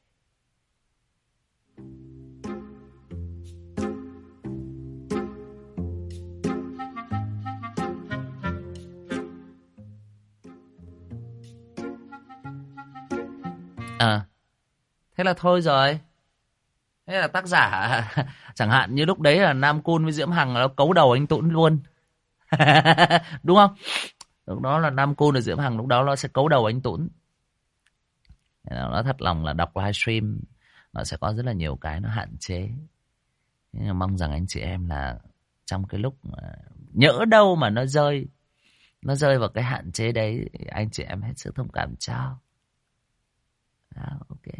Thế là thôi rồi. Thế là tác giả chẳng hạn như lúc đấy là Nam Cun với Diễm Hằng nó cấu đầu anh Tũng luôn. Đúng không? Lúc đó là Nam Cun và Diễm Hằng lúc đó nó sẽ cấu đầu anh Tũng. Nó thật lòng là đọc livestream nó sẽ có rất là nhiều cái nó hạn chế. Nhưng mà mong rằng anh chị em là trong cái lúc mà nhỡ đâu mà nó rơi vào cái hạn chế đấy, anh chị em hết sức thông cảm cho. Ok.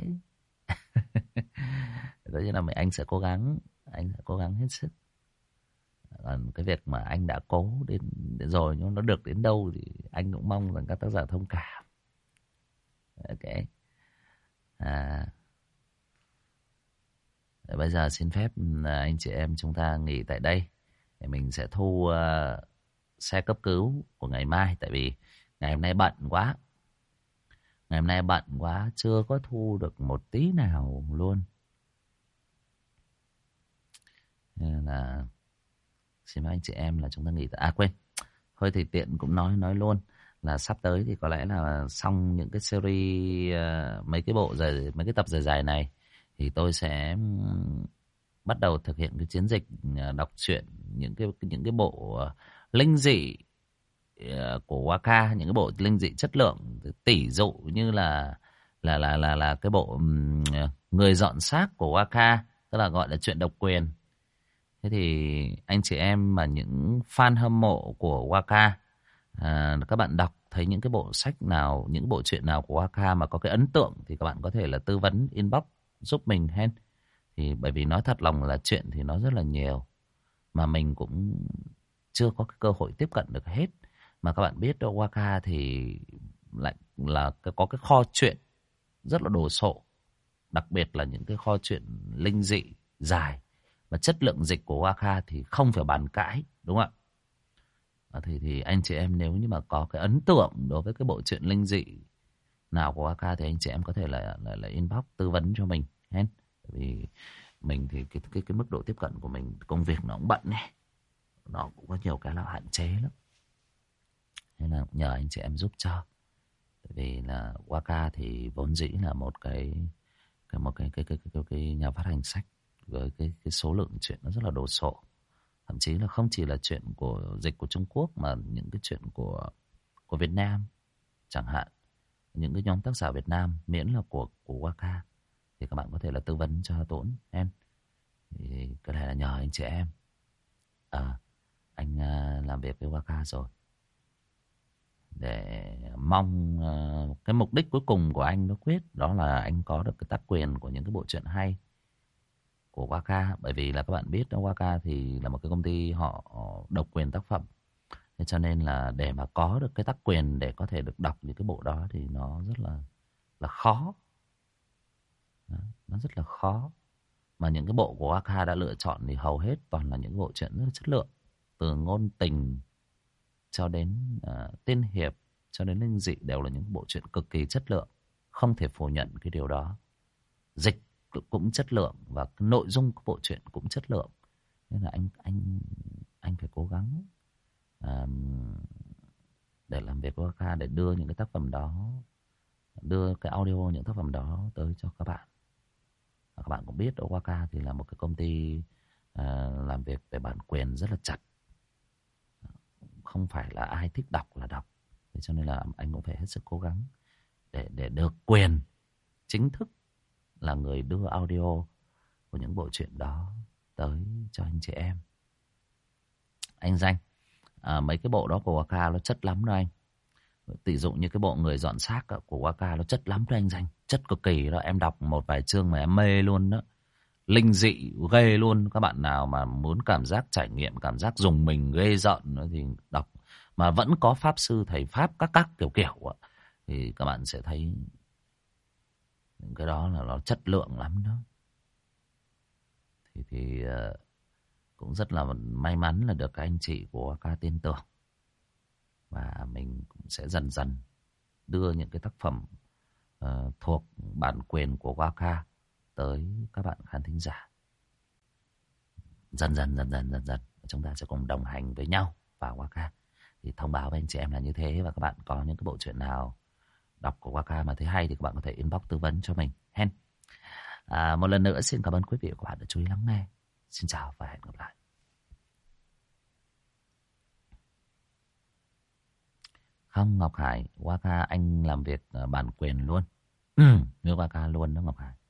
Tất nhiên là anh sẽ cố gắng hết sức. Còn cái việc mà anh đã cố đến rồi nhưng nó được đến đâu thì anh cũng mong rằng các tác giả thông cảm. Ok. Bây giờ xin phép anh chị em chúng ta nghỉ tại đây. Để mình sẽ thu xe cấp cứu của ngày mai. Tại vì ngày hôm nay bận quá. Chưa có thu được một tí nào luôn. Nên là xin mời anh chị em là chúng ta nghỉ. Quên. Thôi thì tiện cũng nói luôn. Là sắp tới thì có lẽ là xong những cái series, mấy cái tập dài này. Thì tôi sẽ bắt đầu thực hiện cái chiến dịch đọc truyện những cái bộ linh dị của Waka, những cái bộ linh dị chất lượng, tỷ dụ như là cái bộ người dọn xác của Waka, tức là gọi là truyện độc quyền. Thế thì anh chị em mà những fan hâm mộ của Waka, các bạn đọc thấy những cái bộ sách nào, những bộ truyện nào của Waka mà có cái ấn tượng thì các bạn có thể là tư vấn inbox giúp mình hen. Thì bởi vì nói thật lòng là chuyện thì nó rất là nhiều mà mình cũng chưa có cái cơ hội tiếp cận được hết. Mà các bạn biết đâu, Waka thì lại là có cái kho truyện rất là đồ sộ, đặc biệt là những cái kho truyện linh dị dài. Và chất lượng dịch của Waka thì không phải bàn cãi, đúng không ạ? Thì anh chị em nếu như mà có cái ấn tượng đối với cái bộ truyện linh dị nào của Waka thì anh chị em có thể là inbox tư vấn cho mình hen. Vì mình thì cái mức độ tiếp cận của mình, công việc nó cũng bận này, nó cũng có nhiều cái là hạn chế lắm, nên là nhờ anh chị em giúp cho. Tại vì là Waka thì vốn dĩ là một cái nhà phát hành sách với cái số lượng chuyện nó rất là đồ sộ. Thậm chí là không chỉ là chuyện của dịch của Trung Quốc mà những cái chuyện của Việt Nam chẳng hạn, những cái nhóm tác giả Việt Nam miễn là của Waka thì các bạn có thể là tư vấn cho Tốn em. Thì cái này là nhờ anh chị em. Anh làm việc với Waka rồi, để mong cái mục đích cuối cùng của anh nó quyết, đó là anh có được cái tác quyền của những cái bộ truyện hay của Waka. Bởi vì là các bạn biết Waka thì là một cái công ty họ độc quyền tác phẩm, Thế cho nên là để mà có được cái tác quyền để có thể được đọc những cái bộ đó thì nó rất là khó. Đó, nó rất là khó. Mà những cái bộ của Waka đã lựa chọn thì hầu hết toàn là những bộ truyện rất là chất lượng. Từ ngôn tình cho đến tiên hiệp cho đến linh dị đều là những bộ truyện cực kỳ chất lượng. Không thể phủ nhận cái điều đó. Dịch cũng chất lượng và cái nội dung của bộ truyện cũng chất lượng. Nên là anh phải cố gắng à, để làm việc với Waka để đưa những cái tác phẩm đó, đưa cái audio những tác phẩm đó tới cho các bạn. Và các bạn cũng biết Waka thì là một cái công ty làm việc về bản quyền rất là chặt. Không phải là ai thích đọc là đọc. Thế cho nên là anh cũng phải hết sức cố gắng để được quyền chính thức là người đưa audio của những bộ truyện đó tới cho anh chị em. Anh Danh, mấy cái bộ đó của Waka nó chất lắm đó anh. Tỷ dụ như cái bộ Người dọn xác của Waka nó chất lắm đó anh Danh. Chất cực kỳ đó. Em đọc một vài chương mà em mê luôn đó. Linh dị ghê luôn. Các bạn nào mà muốn cảm giác trải nghiệm, cảm giác dùng mình ghê rợn nữa thì đọc. Mà vẫn có pháp sư, thầy pháp các kiểu kiểu thì các bạn sẽ thấy những cái đó là nó chất lượng lắm đó. Thì cũng rất là may mắn là được các anh chị của Waka tin tưởng. Và mình cũng sẽ dần dần đưa những cái tác phẩm thuộc bản quyền của Waka tới các bạn khán thính giả. Dần dần chúng ta sẽ cùng đồng hành với nhau và Waka. Thì thông báo với anh chị em là như thế. Và các bạn có những cái bộ truyện nào đọc của Waka mà thấy hay thì các bạn có thể inbox tư vấn cho mình hen. Một lần nữa xin cảm ơn quý vị và các bạn đã chú ý lắng nghe. Xin chào và hẹn gặp lại. Không, Ngọc Hải, Waka anh làm việc bản quyền luôn. Với Waka luôn đó Ngọc Hải.